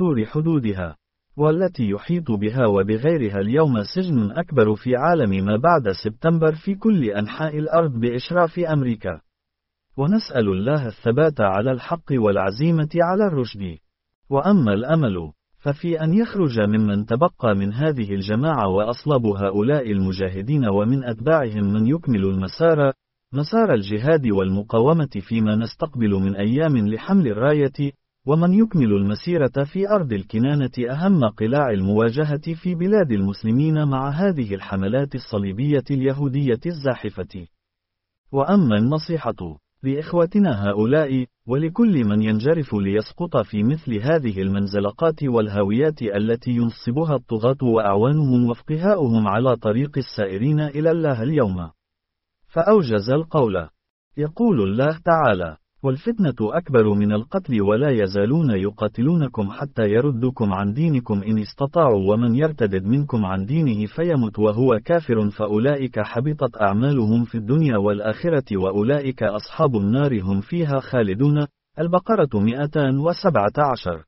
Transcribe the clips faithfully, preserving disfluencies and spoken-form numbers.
بكسور حدودها، والتي يحيط بها وبغيرها اليوم سجن أكبر في عالم ما بعد سبتمبر في كل أنحاء الأرض بإشراف أمريكا. ونسأل الله الثبات على الحق والعزيمة على الرشد. وأما الأمل ففي أن يخرج ممن تبقى من هذه الجماعة وأصلاب هؤلاء المجاهدين ومن أتباعهم من يكمل المسار، مسار الجهاد والمقاومة فيما نستقبل من أيام لحمل الراية، ومن يكمل المسيرة في أرض الكنانة أهم قلاع المواجهة في بلاد المسلمين مع هذه الحملات الصليبية اليهودية الزاحفة. وأما النصيحة لإخوتنا هؤلاء ولكل من ينجرف ليسقط في مثل هذه المنزلقات والهاويات التي ينصبها الطغاة وأعوانهم وفقهاؤهم على طريق السائرين إلى الله اليوم، فأوجز القول. يقول الله تعالى: والفتنة أكبر من القتل ولا يزالون يقاتلونكم حتى يردوكم عن دينكم إن استطاعوا ومن يرتدد منكم عن دينه فيمت وهو كافر فأولئك حبطت أعمالهم في الدنيا والآخرة وأولئك أصحاب النار هم فيها خالدون. البقرة مئتان وسبعة عشر.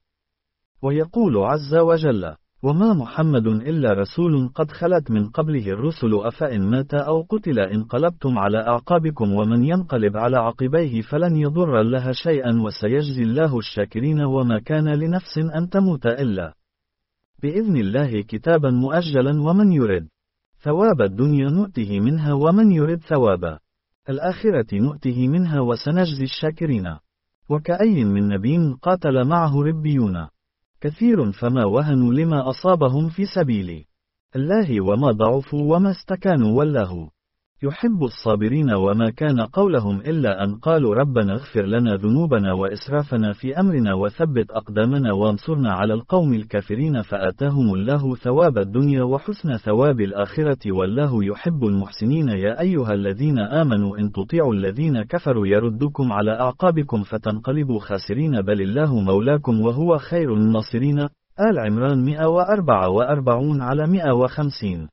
ويقول عز وجل: وما محمد إلا رسول قد خلت من قبله الرسل أفإن مات أو قتل انقلبتم على أعقابكم ومن ينقلب على عقبيه فلن يضر الله شيئا وسيجزي الله الشاكرين وما كان لنفس أن تموت إلا بإذن الله كتابا مؤجلا ومن يرد ثواب الدنيا نؤته منها ومن يرد ثواب الآخرة نؤته منها وسنجزي الشاكرين. وكأي من نبي قاتل معه ربيون كثير فما وهنوا لما أصابهم في سبيل الله وما ضعفوا وما استكانوا والله يحب الصابرين وما كان قولهم إلا أن قالوا ربنا اغفر لنا ذنوبنا وإسرافنا في أمرنا وثبت أقدامنا وانصرنا على القوم الكافرين فآتاهم الله ثواب الدنيا وحسن ثواب الآخرة والله يحب المحسنين. يا أيها الذين آمنوا إن تطيعوا الذين كفروا يردوكم على أعقابكم فتنقلبوا خاسرين بل الله مولاكم وهو خير الناصرين. آل عمران مئة وأربعة وأربعين على مئة وخمسين.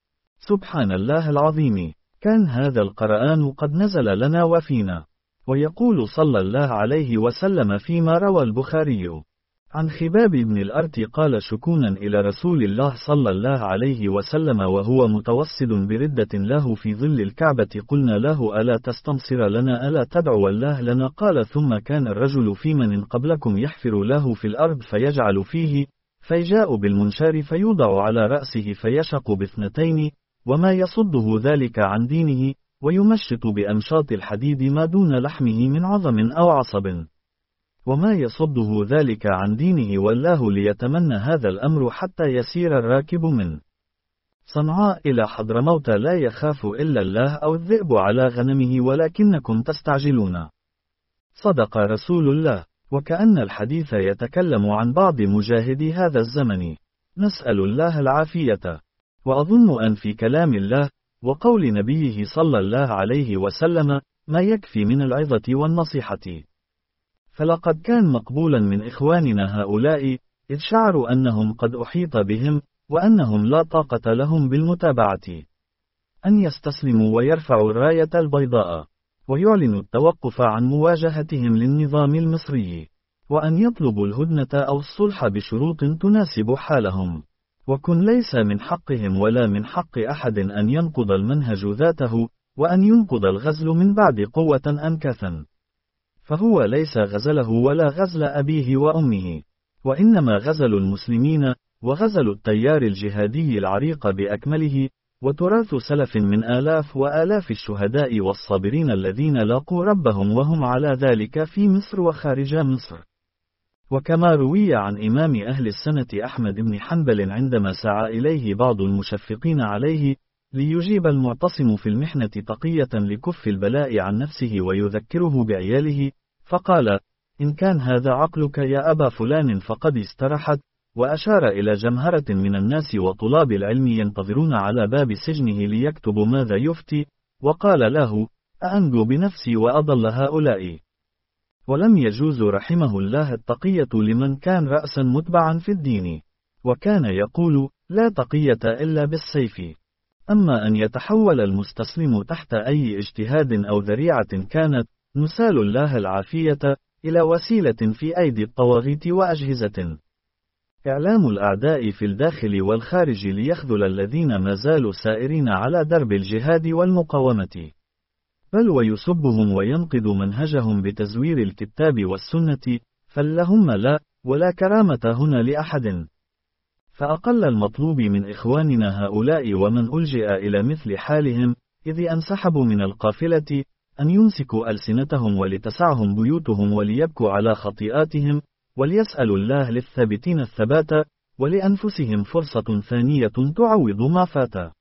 سبحان الله العظيم. كان هذا القرآن قد نزل لنا وفينا. ويقول صلى الله عليه وسلم فيما روى البخاري عن خباب بن الأرت قال شكونا إلى رسول الله صلى الله عليه وسلم وهو متوسد بردة له في ظل الكعبة قلنا له ألا تستنصر لنا ألا تدعو الله لنا قال ثم كان الرجل في من قبلكم يحفر له في الأرض فيجعل فيه فيجاء بالمنشار فيوضع على رأسه فيشق باثنتين وما يصده ذلك عن دينه ويمشط بأمشاط الحديد ما دون لحمه من عظم أو عصب وما يصده ذلك عن دينه والله ليتمنى هذا الأمر حتى يسير الراكب من صنعاء إلى حضرموت لا يخاف إلا الله أو الذئب على غنمه ولكنكم تستعجلون. صدق رسول الله. وكأن الحديث يتكلم عن بعض مجاهدي هذا الزمن. نسأل الله العافية. وأظن أن في كلام الله وقول نبيه صلى الله عليه وسلم ما يكفي من العظة والنصيحة. فلقد كان مقبولا من إخواننا هؤلاء إذ شعروا أنهم قد أحيط بهم وأنهم لا طاقة لهم بالمتابعة أن يستسلموا ويرفعوا الراية البيضاء ويعلنوا التوقف عن مواجهتهم للنظام المصري وأن يطلبوا الهدنة أو الصلح بشروط تناسب حالهم. وكن ليس من حقهم ولا من حق أحد أن ينقض المنهج ذاته وأن ينقض الغزل من بعد قوة أنكثا، فهو ليس غزله ولا غزل أبيه وأمه، وإنما غزل المسلمين وغزل التيار الجهادي العريق بأكمله وتراث سلف من آلاف وآلاف الشهداء والصابرين الذين لاقوا ربهم وهم على ذلك في مصر وخارج مصر. وكما روي عن إمام أهل السنة أحمد بن حنبل عندما سعى إليه بعض المشفقين عليه ليجيب المعتصم في المحنة تقية لكف البلاء عن نفسه ويذكره بعياله فقال إن كان هذا عقلك يا أبا فلان فقد استرحت، وأشار إلى جمهرة من الناس وطلاب العلم ينتظرون على باب سجنه ليكتبوا ماذا يفتي، وقال له أأنجو بنفسي وأضل هؤلاء. ولم يجوز رحمه الله التقية لمن كان رأسا متبعا في الدين، وكان يقول لا تقية إلا بالسيف. أما أن يتحول المستسلم تحت أي اجتهاد أو ذريعة كانت، نسال الله العافية، إلى وسيلة في أيدي الطواغيت وأجهزة إعلام الأعداء في الداخل والخارج ليخذل الذين ما زالوا سائرين على درب الجهاد والمقاومة، بل ويسبهم وينقض منهجهم بتزوير الكتاب والسنة، فاللهم لا، ولا كرامة هنا لأحد. فأقل المطلوب من إخواننا هؤلاء ومن ألجئ إلى مثل حالهم، إذ انسحبوا من القافلة، أن يمسكوا ألسنتهم ولتسعهم بيوتهم وليبكوا على خطيئاتهم، وليسألوا الله للثابتين الثبات، ولأنفسهم فرصة ثانية تعوض ما فات.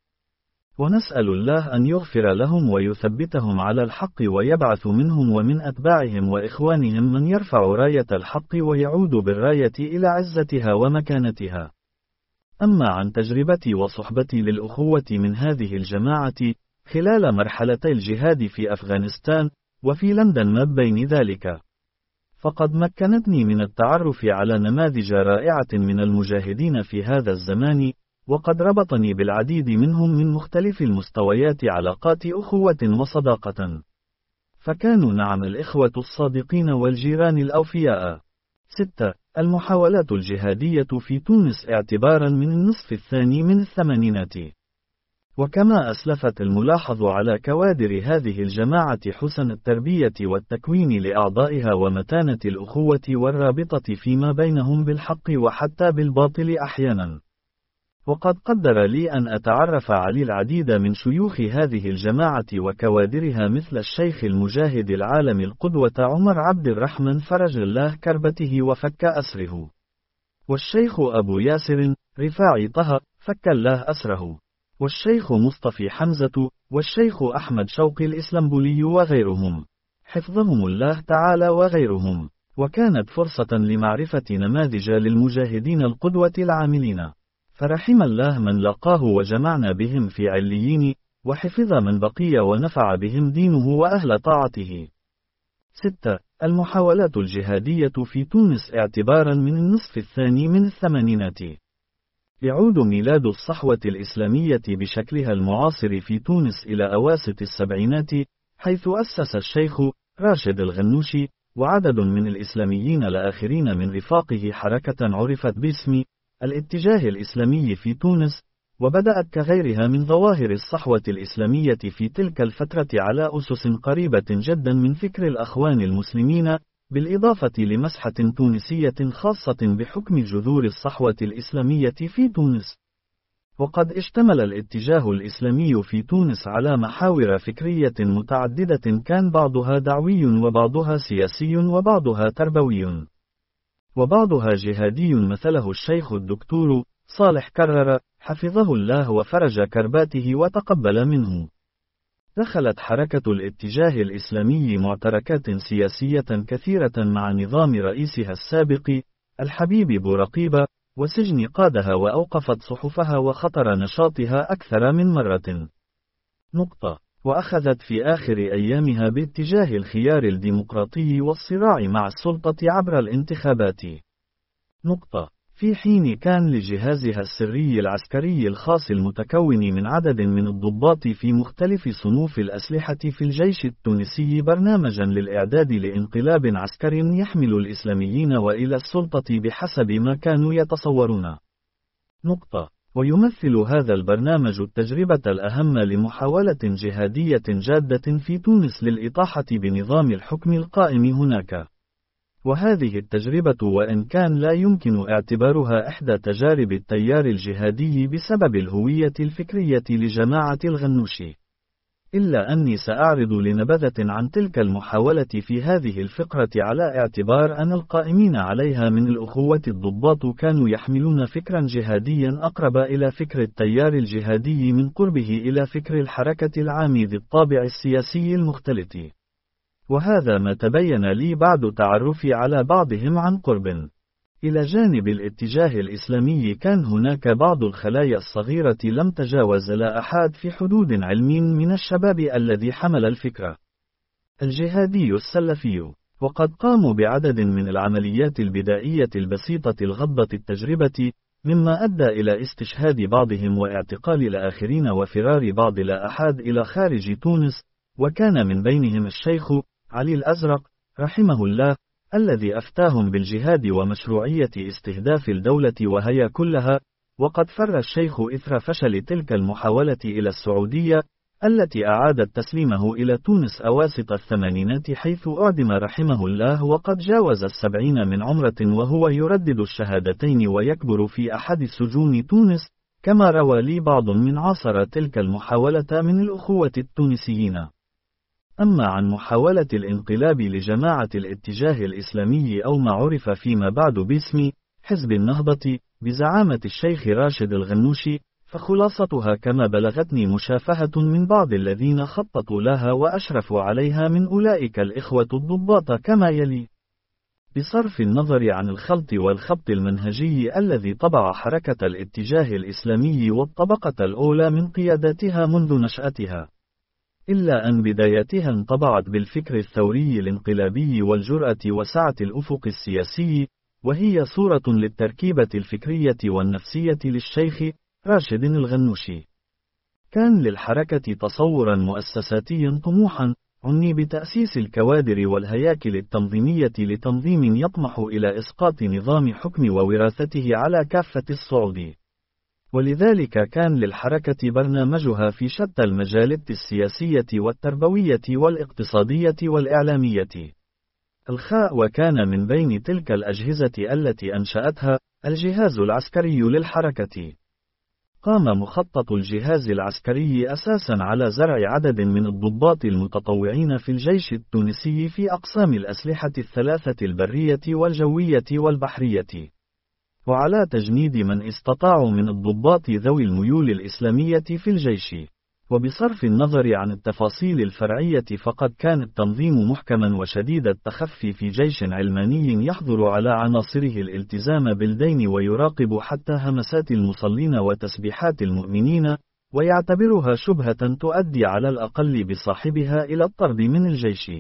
ونسأل الله أن يغفر لهم ويثبتهم على الحق ويبعث منهم ومن أتباعهم وإخوانهم من يرفع راية الحق ويعود بالراية إلى عزتها ومكانتها. أما عن تجربتي وصحبتي للأخوة من هذه الجماعة خلال مرحلتي الجهاد في أفغانستان وفي لندن ما بين ذلك، فقد مكنتني من التعرف على نماذج رائعة من المجاهدين في هذا الزمان، وقد ربطني بالعديد منهم من مختلف المستويات علاقات أخوة وصداقة، فكانوا نعم الإخوة الصادقين والجيران الأوفياء. ستة. المحاولات الجهادية في تونس اعتبارا من النصف الثاني من الثمانينات. وكما أسلفت الملاحظ على كوادر هذه الجماعة حسن التربية والتكوين لأعضائها ومتانة الأخوة والرابطة فيما بينهم بالحق وحتى بالباطل أحيانا. وقد قدر لي أن أتعرف على العديد من شيوخ هذه الجماعة وكوادرها مثل الشيخ المجاهد العالم القدوة عمر عبد الرحمن فرج الله كربته وفك أسره، والشيخ أبو ياسر رفاعي طه فك الله أسره، والشيخ مصطفى حمزة، والشيخ أحمد شوقي الإسلامبولي وغيرهم حفظهم الله تعالى وغيرهم. وكانت فرصة لمعرفة نماذج للمجاهدين القدوة العاملين، فرحم الله من لقاه وجمعنا بهم في عليين، وحفظ من بقي ونفع بهم دينه وأهل طاعته. ستة. المحاولات الجهادية في تونس اعتبارا من النصف الثاني من الثمانينات. يعود ميلاد الصحوة الإسلامية بشكلها المعاصر في تونس إلى أواسط السبعينات، حيث أسس الشيخ راشد الغنوشي وعدد من الإسلاميين الآخرين من رفاقه حركة عرفت باسم الاتجاه الإسلامي في تونس، وبدأت كغيرها من ظواهر الصحوة الإسلامية في تلك الفترة على أسس قريبة جدا من فكر الأخوان المسلمين، بالإضافة لمسحة تونسية خاصة بحكم جذور الصحوة الإسلامية في تونس. وقد اشتمل الاتجاه الإسلامي في تونس على محاور فكرية متعددة، كان بعضها دعوي وبعضها سياسي وبعضها تربوي وبعضها جهادي، مثله الشيخ الدكتور صالح كرر حفظه الله وفرج كرباته وتقبل منه. دخلت حركة الاتجاه الإسلامي معتركات سياسية كثيرة مع نظام رئيسها السابق الحبيب بورقيبة، وسجن قادها وأوقفت صحفها وخطر نشاطها أكثر من مرة. نقطة. وأخذت في آخر أيامها باتجاه الخيار الديمقراطي والصراع مع السلطة عبر الانتخابات. نقطة. في حين كان لجهازها السري العسكري الخاص المتكون من عدد من الضباط في مختلف صنوف الأسلحة في الجيش التونسي برنامجا للإعداد لانقلاب عسكري يحمل الإسلاميين وإلى السلطة بحسب ما كانوا يتصورون. نقطة. ويمثل هذا البرنامج التجربة الأهم لمحاولة جهادية جادة في تونس للإطاحة بنظام الحكم القائم هناك. وهذه التجربة وإن كان لا يمكن اعتبارها إحدى تجارب التيار الجهادي بسبب الهوية الفكرية لجماعة الغنوشي، إلا أني سأعرض لنبذة عن تلك المحاولة في هذه الفقرة على اعتبار أن القائمين عليها من الأخوة الضباط كانوا يحملون فكرا جهاديا أقرب إلى فكر التيار الجهادي من قربه إلى فكر الحركة العام ذي الطابع السياسي المختلط. وهذا ما تبين لي بعد تعرفي على بعضهم عن قرب. إلى جانب الاتجاه الإسلامي كان هناك بعض الخلايا الصغيرة لم تجاوز لا أحد في حدود علم من الشباب الذي حمل الفكرة الجهادي السلفي، وقد قاموا بعدد من العمليات البدائية البسيطة الغضة التجربة، مما أدى إلى استشهاد بعضهم واعتقال الآخرين وفرار بعض لا أحد إلى خارج تونس، وكان من بينهم الشيخ علي الأزرق رحمه الله، الذي أفتاهم بالجهاد ومشروعية استهداف الدولة وهي كلها، وقد فر الشيخ إثر فشل تلك المحاولة إلى السعودية، التي أعادت تسليمه إلى تونس أواسط الثمانينات حيث أعدم رحمه الله وقد جاوز السبعين من عمرة وهو يردد الشهادتين ويكبر في أحد سجون تونس، كما روى لي بعض من عاصر تلك المحاولة من الأخوة التونسيين. أما عن محاولة الانقلاب لجماعة الاتجاه الإسلامي أو ما عرف فيما بعد باسم حزب النهضة بزعامة الشيخ راشد الغنوشي، فخلاصتها كما بلغتني مشافهة من بعض الذين خططوا لها وأشرفوا عليها من أولئك الإخوة الضباط كما يلي: بصرف النظر عن الخلط والخبط المنهجي الذي طبع حركة الاتجاه الإسلامي والطبقة الأولى من قياداتها منذ نشأتها، إلا أن بدايتها انطبعت بالفكر الثوري الانقلابي والجرأة وسعة الأفق السياسي، وهي صورة للتركيبة الفكرية والنفسية للشيخ راشد الغنوشي. كان للحركة تصورا مؤسساتيا طموحا، عني بتأسيس الكوادر والهياكل التنظيمية لتنظيم يطمح إلى إسقاط نظام حكم ووراثته على كافة الصعود. ولذلك كان للحركة برنامجها في شتى المجالات السياسية والتربوية والاقتصادية والإعلامية. الخاء وكان من بين تلك الأجهزة التي أنشأتها الجهاز العسكري للحركة. قام مخطط الجهاز العسكري أساسا على زرع عدد من الضباط المتطوعين في الجيش التونسي في أقسام الأسلحة الثلاثة البرية والجوية والبحرية، وعلى تجنيد من استطاعوا من الضباط ذوي الميول الإسلامية في الجيش. وبصرف النظر عن التفاصيل الفرعية فقد كان التنظيم محكما وشديد التخفي في جيش علماني يحظر على عناصره الالتزام بالدين ويراقب حتى همسات المصلين وتسبيحات المؤمنين، ويعتبرها شبهة تؤدي على الأقل بصاحبها إلى الطرد من الجيش.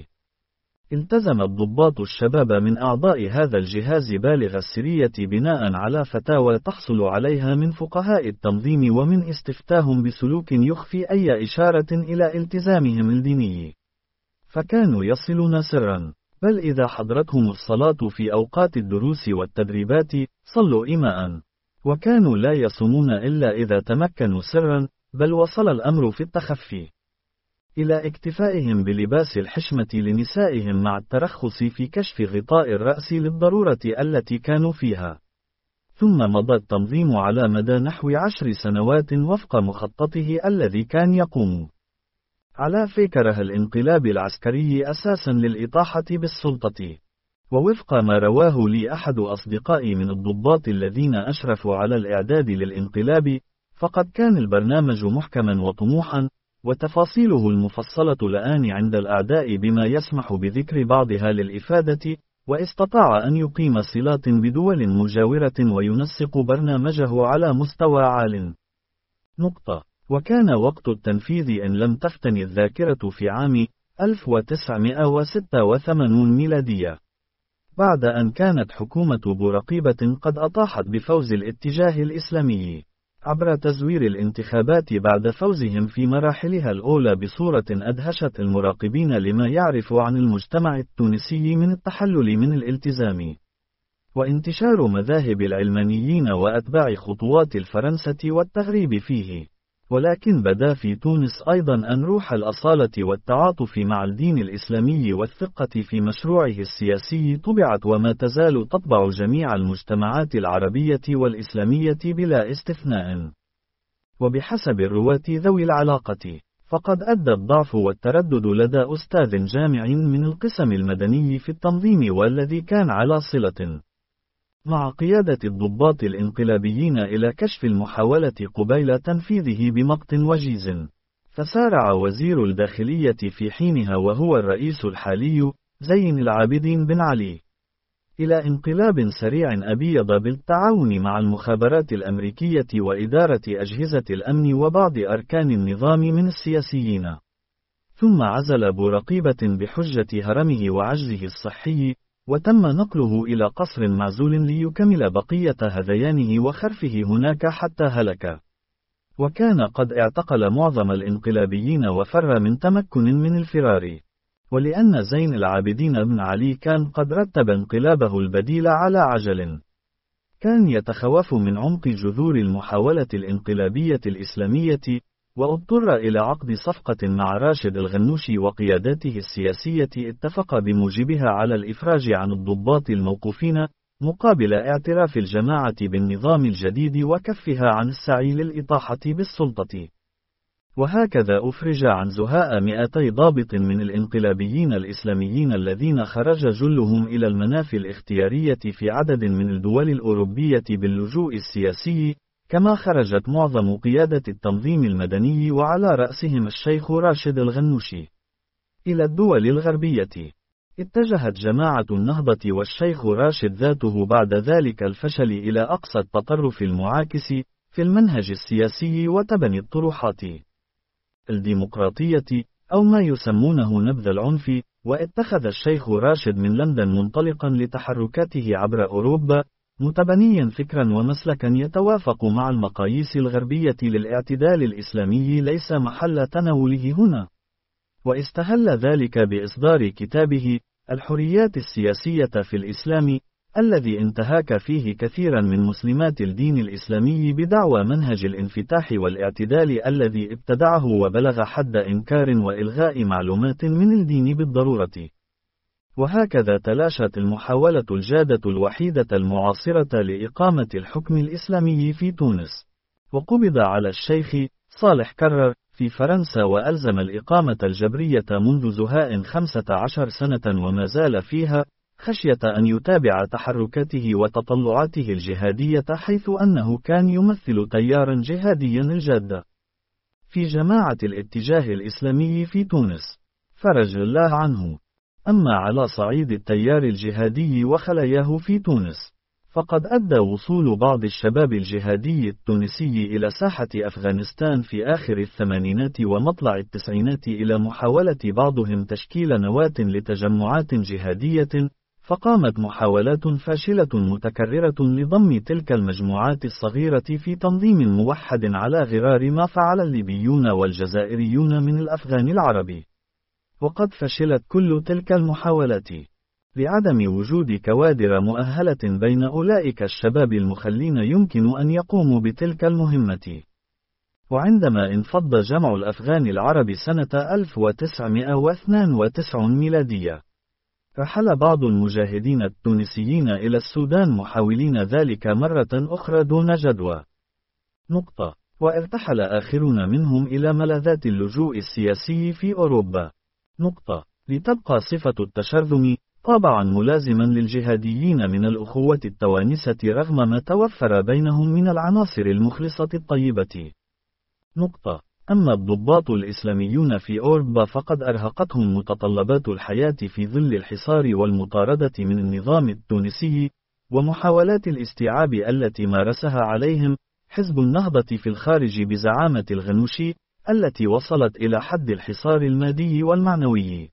التزم الضباط الشباب من أعضاء هذا الجهاز بالغ السرية بناء على فتاوى تحصل عليها من فقهاء التنظيم ومن استفتاهم بسلوك يخفي أي إشارة إلى التزامهم الديني. فكانوا يصلون سرا، بل إذا حضرتهم الصلاة في أوقات الدروس والتدريبات صلوا إماء، وكانوا لا يصومون إلا إذا تمكنوا سرا، بل وصل الأمر في التخفي إلى اكتفائهم بلباس الحشمة لنسائهم مع الترخص في كشف غطاء الرأس للضرورة التي كانوا فيها. ثم مضى التنظيم على مدى نحو عشر سنوات وفق مخططه الذي كان يقوم على فكره الانقلاب العسكري أساسا للإطاحة بالسلطة. ووفق ما رواه لي أحد أصدقائي من الضباط الذين أشرفوا على الإعداد للانقلاب، فقد كان البرنامج محكما وطموحا، وتفاصيله المفصلة الآن عند الأعداء بما يسمح بذكر بعضها للإفادة، واستطاع أن يقيم صلات بدول مجاورة وينسق برنامجه على مستوى عال. نقطة. وكان وقت التنفيذ إن لم تفتن الذاكرة في عام ألف وتسعمائة وستة وثمانين ميلادية، بعد أن كانت حكومة بورقيبة قد أطاحت بفوز الاتجاه الإسلامي عبر تزوير الانتخابات بعد فوزهم في مراحلها الأولى بصورة أدهشت المراقبين لما يعرف عن المجتمع التونسي من التحلل من الالتزام وانتشار مذاهب العلمانيين وأتباع خطوات الفرنسة والتغريب فيه. ولكن بدا في تونس أيضا أن روح الأصالة والتعاطف مع الدين الإسلامي والثقة في مشروعه السياسي طبعت وما تزال تطبع جميع المجتمعات العربية والإسلامية بلا استثناء. وبحسب الرواة ذوي العلاقة، فقد أدى الضعف والتردد لدى أستاذ جامع من القسم المدني في التنظيم والذي كان على صلة مع قيادة الضباط الانقلابيين إلى كشف المحاولة قبيل تنفيذه بمقت وجيز. فسارع وزير الداخلية في حينها وهو الرئيس الحالي زين العابدين بن علي إلى انقلاب سريع أبيض بالتعاون مع المخابرات الأمريكية وإدارة أجهزة الأمن وبعض أركان النظام من السياسيين. ثم عزل بورقيبة بحجة هرمه وعجزه الصحي، وتم نقله إلى قصر معزول ليكمل بقية هذيانه وخرفه هناك حتى هلك. وكان قد اعتقل معظم الانقلابيين وفر من تمكن من الفرار. ولأن زين العابدين بن علي كان قد رتب انقلابه البديل على عجل. كان يتخوف من عمق جذور المحاولة الانقلابية الإسلامية، واضطر إلى عقد صفقة مع راشد الغنوشي وقياداته السياسية اتفق بموجبها على الإفراج عن الضباط الموقوفين، مقابل اعتراف الجماعة بالنظام الجديد وكفها عن السعي للإطاحة بالسلطة. وهكذا أفرج عن زهاء مئتي ضابط من الانقلابيين الإسلاميين الذين خرج جلهم إلى المنافي الاختيارية في عدد من الدول الأوروبية باللجوء السياسي، كما خرجت معظم قيادة التنظيم المدني وعلى رأسهم الشيخ راشد الغنوشي إلى الدول الغربية. اتجهت جماعة النهضة والشيخ راشد ذاته بعد ذلك الفشل إلى أقصى التطرف المعاكس في المنهج السياسي وتبني الطروحات الديمقراطية، أو ما يسمونه نبذ العنف، واتخذ الشيخ راشد من لندن منطلقا لتحركاته عبر أوروبا، متبنيا فكرا ومسلكا يتوافق مع المقاييس الغربية للاعتدال الإسلامي ليس محل تناوله هنا. واستهل ذلك بإصدار كتابه الحريات السياسية في الإسلام، الذي انتهاك فيه كثيرا من مسلمات الدين الإسلامي بدعوى منهج الانفتاح والاعتدال الذي ابتدعه وبلغ حد إنكار وإلغاء معلومات من الدين بالضرورة. وهكذا تلاشت المحاولة الجادة الوحيدة المعاصرة لإقامة الحكم الإسلامي في تونس. وقبض على الشيخ صالح كرر في فرنسا وألزم الإقامة الجبرية منذ زهاء خمسة عشر سنة وما زال فيها، خشية أن يتابع تحركاته وتطلعاته الجهادية، حيث أنه كان يمثل تيارا جهاديا الجاد في جماعة الاتجاه الإسلامي في تونس، فرج الله عنه. أما على صعيد التيار الجهادي وخلاياه في تونس، فقد أدى وصول بعض الشباب الجهادي التونسي إلى ساحة أفغانستان في آخر الثمانينات ومطلع التسعينات إلى محاولة بعضهم تشكيل نواة لتجمعات جهادية، فقامت محاولات فاشلة متكررة لضم تلك المجموعات الصغيرة في تنظيم موحد على غرار ما فعل الليبيون والجزائريون من الأفغان العرب. وقد فشلت كل تلك المحاولات لعدم وجود كوادر مؤهلة بين أولئك الشباب المخلين يمكن أن يقوموا بتلك المهمة. وعندما انفض جمع الأفغان العرب سنة ألف وتسعمائة واثنين وتسعين ميلادية، رحل بعض المجاهدين التونسيين إلى السودان محاولين ذلك مرة أخرى دون جدوى. نقطة. وارتحل آخرون منهم إلى ملاذات اللجوء السياسي في أوروبا. نقطة. لتبقى صفة التشرذم طابعا ملازما للجهاديين من الأخوة التوانسة رغم ما توفر بينهم من العناصر المخلصة الطيبة. نقطة. أما الضباط الإسلاميون في أوروبا فقد أرهقتهم متطلبات الحياة في ظل الحصار والمطاردة من النظام التونسي، ومحاولات الاستيعاب التي مارسها عليهم حزب النهضة في الخارج بزعامة الغنوشي، التي وصلت إلى حد الحصار المادي والمعنوي،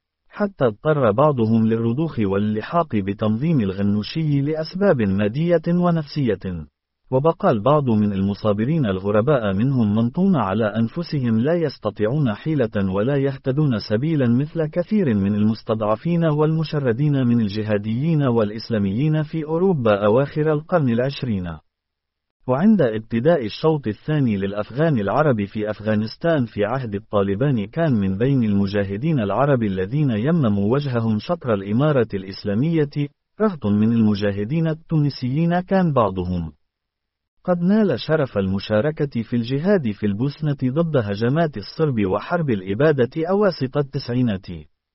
حتى اضطر بعضهم للرضوخ واللحاق بتنظيم الغنوشي لأسباب مادية ونفسية. وبقى البعض من المصابرين الغرباء منهم منطون على أنفسهم لا يستطيعون حيلة ولا يهتدون سبيلا مثل كثير من المستضعفين والمشردين من الجهاديين والإسلاميين في أوروبا أواخر القرن العشرين. وعند ابتداء الشوط الثاني للأفغان العرب في أفغانستان في عهد الطالبان، كان من بين المجاهدين العرب الذين يمموا وجههم شطر الإمارة الإسلامية رهط من المجاهدين التونسيين، كان بعضهم قد نال شرف المشاركة في الجهاد في البوسنة ضد هجمات الصرب وحرب الإبادة أواسط التسعينات.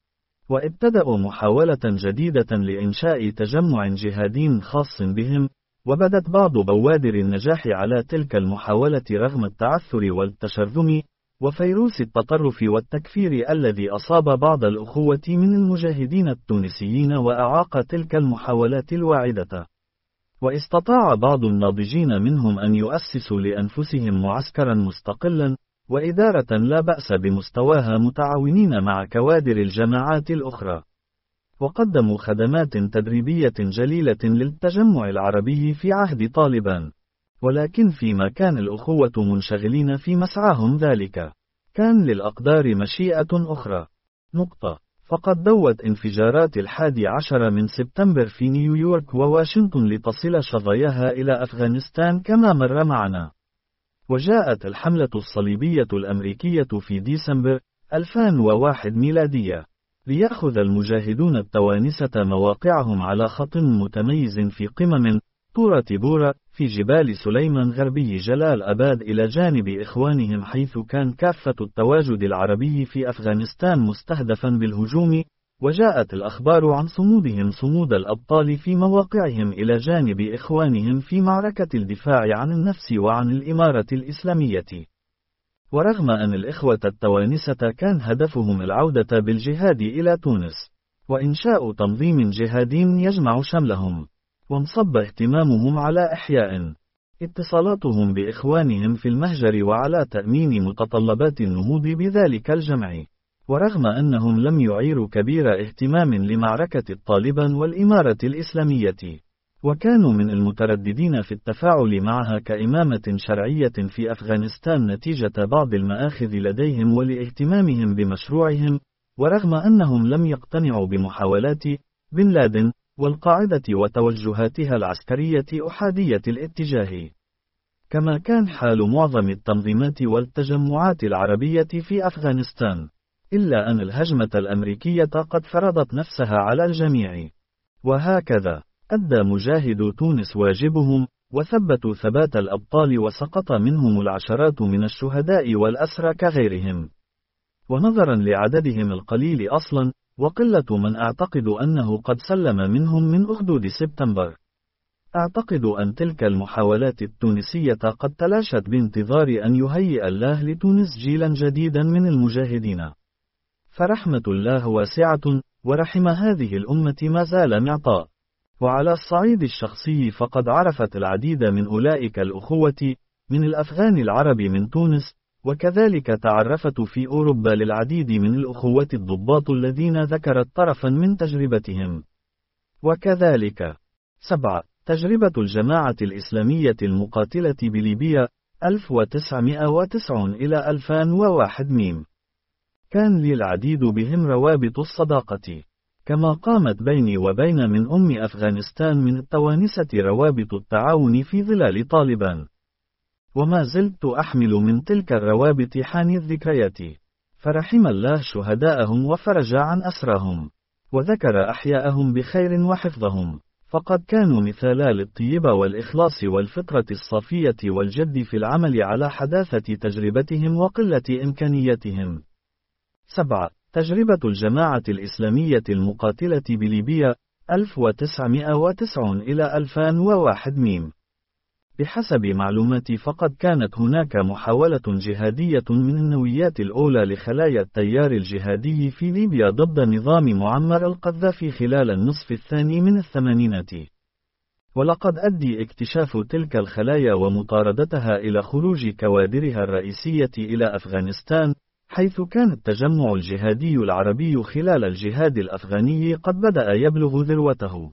وابتدأوا محاولة جديدة لإنشاء تجمع جهادي خاص بهم، وبدت بعض بوادر النجاح على تلك المحاولة رغم التعثر والتشرذم وفيروس التطرف والتكفير الذي أصاب بعض الأخوة من المجاهدين التونسيين وأعاق تلك المحاولات الواعدة. واستطاع بعض الناضجين منهم أن يؤسسوا لأنفسهم معسكرا مستقلا وإدارة لا بأس بمستواها متعاونين مع كوادر الجماعات الأخرى، وقدموا خدمات تدريبية جليلة للتجمع العربي في عهد طالبان. ولكن فيما كان الأخوة منشغلين في مسعاهم ذلك، كان للأقدار مشيئة أخرى. نقطة. فقد دوت انفجارات الحادي عشر من سبتمبر في نيويورك وواشنطن لتصل شظاياها إلى أفغانستان كما مر معنا. وجاءت الحملة الصليبية الأمريكية في ديسمبر ألفين وواحد ميلادية، ليأخذ المجاهدون التوانسة مواقعهم على خط متميز في قمم طورة بورا في جبال سليمان غربي جلال أباد إلى جانب إخوانهم، حيث كان كافة التواجد العربي في أفغانستان مستهدفا بالهجوم. وجاءت الأخبار عن صمودهم صمود الأبطال في مواقعهم إلى جانب إخوانهم في معركة الدفاع عن النفس وعن الإمارة الإسلامية. ورغم أن الإخوة التوانسة كان هدفهم العودة بالجهاد إلى تونس وإنشاء تنظيم جهادي يجمع شملهم، وانصب اهتمامهم على إحياء اتصالاتهم بإخوانهم في المهجر وعلى تأمين متطلبات النهوض بذلك الجمع. ورغم أنهم لم يعيروا كبير اهتمام لمعركة الطالبان والإمارة الإسلامية، وكانوا من المترددين في التفاعل معها كإمامة شرعية في أفغانستان نتيجة بعض المآخذ لديهم ولاهتمامهم بمشروعهم، ورغم أنهم لم يقتنعوا بمحاولات بن لادن والقاعدة وتوجهاتها العسكرية أحادية الاتجاه، كما كان حال معظم التنظيمات والتجمعات العربية في أفغانستان، إلا أن الهجمة الأمريكية قد فرضت نفسها على الجميع. وهكذا أدى مجاهدو تونس واجبهم، وثبتوا ثبات الأبطال، وسقط منهم العشرات من الشهداء والأسرى كغيرهم. ونظرا لعددهم القليل أصلا، وقلة من أعتقد أنه قد سلم منهم من أخدود سبتمبر، أعتقد أن تلك المحاولات التونسية قد تلاشت بانتظار أن يهيئ الله لتونس جيلا جديدا من المجاهدين. فرحمة الله واسعة، ورحم هذه الأمة ما زال معطاء. وعلى الصعيد الشخصي فقد عرفت العديد من أولئك الأخوة من الأفغان العرب من تونس، وكذلك تعرفت في أوروبا للعديد من الأخوة الضباط الذين ذكرت طرفا من تجربتهم. وكذلك سبعة تجربة الجماعة الإسلامية المقاتلة بليبيا ألف وتسعمائة وتسعين إلى ألفين وواحد ميم. كان لي العديد بهم روابط الصداقة، كما قامت بيني وبين من أم أفغانستان من التوانسة روابط التعاون في ظلال طالبان. وما زلت أحمل من تلك الروابط حاني الذكريات، فرحم الله شهداءهم وفرج عن أسراهم، وذكر أحياءهم بخير وحفظهم، فقد كانوا مثالا للطيبة والإخلاص والفطرة الصافية والجد في العمل على حداثة تجربتهم وقلة إمكانياتهم. سبعة تجربة الجماعة الإسلامية المقاتلة بليبيا ألف وتسعمائة وتسعين إلى ألفين وواحد ميم. بحسب معلوماتي فقد كانت هناك محاولة جهادية من النويات الأولى لخلايا التيار الجهادي في ليبيا ضد نظام معمر القذافي خلال النصف الثاني من الثمانينات. ولقد أدى اكتشاف تلك الخلايا ومطاردتها إلى خروج كوادرها الرئيسية إلى أفغانستان، حيث كان التجمع الجهادي العربي خلال الجهاد الأفغاني قد بدأ يبلغ ذروته.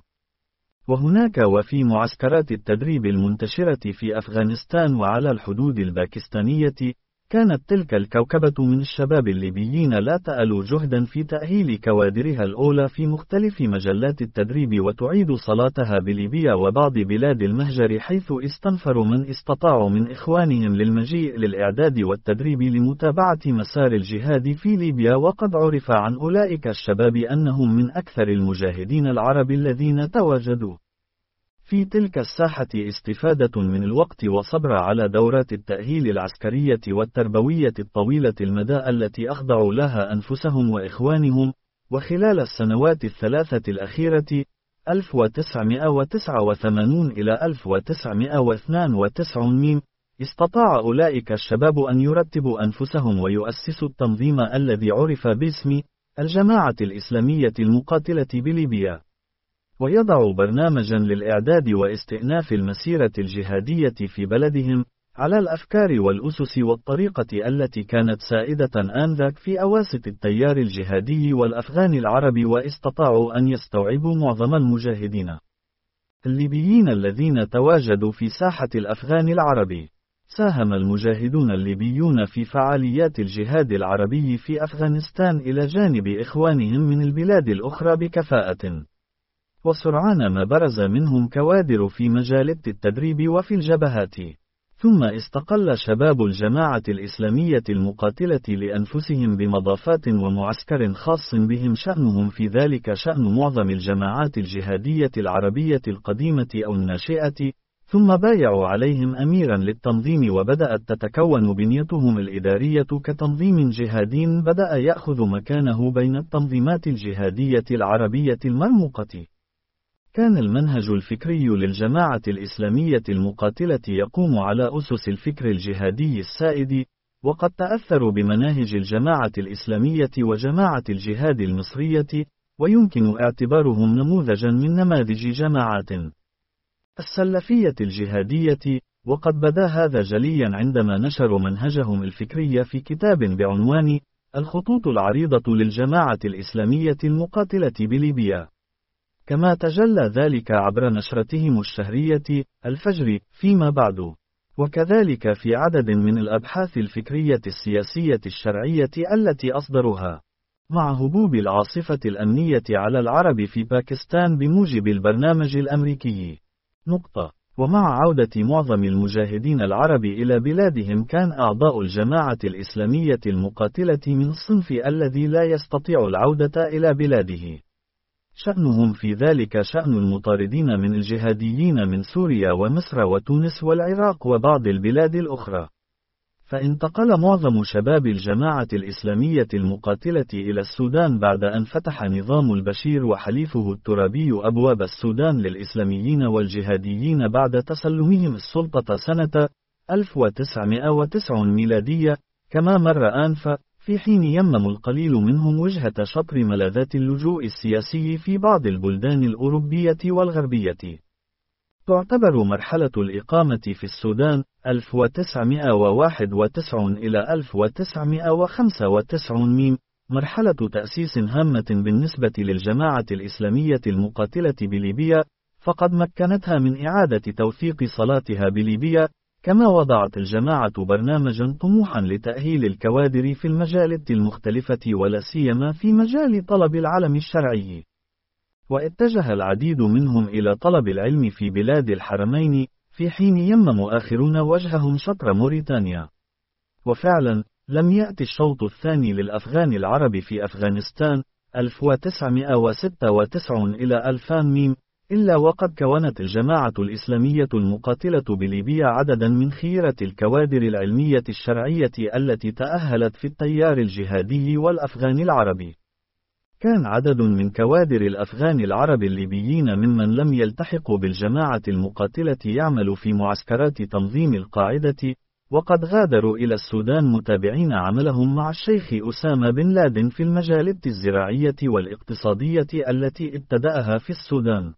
وهناك وفي معسكرات التدريب المنتشرة في أفغانستان وعلى الحدود الباكستانية، كانت تلك الكوكبة من الشباب الليبيين لا تألو جهدا في تأهيل كوادرها الأولى في مختلف مجالات التدريب وتعيد صلاتها بليبيا وبعض بلاد المهجر، حيث استنفروا من استطاعوا من إخوانهم للمجيء للإعداد والتدريب لمتابعة مسار الجهاد في ليبيا. وقد عرف عن أولئك الشباب أنهم من أكثر المجاهدين العرب الذين تواجدوا في تلك الساحة استفادة من الوقت وصبر على دورات التأهيل العسكرية والتربوية الطويلة المدى التي أخضعوا لها أنفسهم وإخوانهم. وخلال السنوات الثلاثة الأخيرة ألف وتسعمائة وتسعة وثمانين إلى ألف وتسعمائة واثنين وتسعين ميم، استطاع أولئك الشباب أن يرتبوا أنفسهم ويؤسسوا التنظيم الذي عرف باسم الجماعة الإسلامية المقاتلة بليبيا، ويضع برنامجا للإعداد واستئناف المسيرة الجهادية في بلدهم على الأفكار والأسس والطريقة التي كانت سائدة آنذاك في أواسط التيار الجهادي والأفغان العرب، واستطاعوا أن يستوعبوا معظم المجاهدين الليبيين الذين تواجدوا في ساحة الأفغان العرب. ساهم المجاهدون الليبيون في فعاليات الجهاد العربي في أفغانستان إلى جانب إخوانهم من البلاد الأخرى بكفاءة. وسرعان ما برز منهم كوادر في مجال التدريب وفي الجبهات. ثم استقل شباب الجماعة الإسلامية المقاتلة لأنفسهم بمضافات ومعسكر خاص بهم شأنهم في ذلك شأن معظم الجماعات الجهادية العربية القديمة أو الناشئة، ثم بايعوا عليهم أميرا للتنظيم وبدأت تتكون بنيتهم الإدارية كتنظيم جهادي بدأ يأخذ مكانه بين التنظيمات الجهادية العربية المرموقة. كان المنهج الفكري للجماعة الإسلامية المقاتلة يقوم على أسس الفكر الجهادي السائد، وقد تأثروا بمناهج الجماعة الإسلامية وجماعة الجهاد المصرية، ويمكن اعتبارهم نموذجا من نماذج جماعات السلفية الجهادية، وقد بدا هذا جليا عندما نشروا منهجهم الفكري في كتاب بعنوان الخطوط العريضة للجماعة الإسلامية المقاتلة بليبيا. كما تجلى ذلك عبر نشرتهم الشهرية الفجر فيما بعد، وكذلك في عدد من الأبحاث الفكرية السياسية الشرعية التي أصدروها. مع هبوب العاصفة الأمنية على العرب في باكستان بموجب البرنامج الأمريكي. نقطة. ومع عودة معظم المجاهدين العرب إلى بلادهم، كان أعضاء الجماعة الإسلامية المقاتلة من الصنف الذي لا يستطيع العودة إلى بلاده. شأنهم في ذلك شأن المطاردين من الجهاديين من سوريا ومصر وتونس والعراق وبعض البلاد الأخرى. فانتقل معظم شباب الجماعة الإسلامية المقاتلة إلى السودان بعد أن فتح نظام البشير وحليفه الترابي أبواب السودان للإسلاميين والجهاديين بعد تسلمهم السلطة سنة ألف وتسعمائة وتسعة ميلادية، كما مر آنفا، في حين يمم القليل منهم وجهة شطر ملاذات اللجوء السياسي في بعض البلدان الأوروبية والغربية. تعتبر مرحلة الإقامة في السودان ألف وتسعمائة وواحد وتسعين إلى ألف وتسعمائة وخمسة وتسعين ميم مرحلة تأسيس هامة بالنسبة للجماعة الإسلامية المقاتلة بليبيا، فقد مكنتها من إعادة توثيق صلاتها بليبيا، كما وضعت الجماعة برنامجا طموحا لتأهيل الكوادر في المجالات المختلفة ولا سيما في مجال طلب العلم الشرعي. واتجه العديد منهم إلى طلب العلم في بلاد الحرمين، في حين يمم آخرون وجههم شطر موريتانيا. وفعلا، لم يأتي الشوط الثاني للأفغان العرب في أفغانستان ألف وتسعمائة وستة وتسعين إلى ألفين ميم، إلا وقد كونت الجماعة الإسلامية المقاتلة بليبيا عددا من خيرة الكوادر العلمية الشرعية التي تأهلت في التيار الجهادي والأفغان العربي. كان عدد من كوادر الأفغان العرب الليبيين ممن لم يلتحقوا بالجماعة المقاتلة يعمل في معسكرات تنظيم القاعدة، وقد غادروا إلى السودان متابعين عملهم مع الشيخ أسامة بن لادن في المجالات الزراعية والاقتصادية التي ابتدأها في السودان.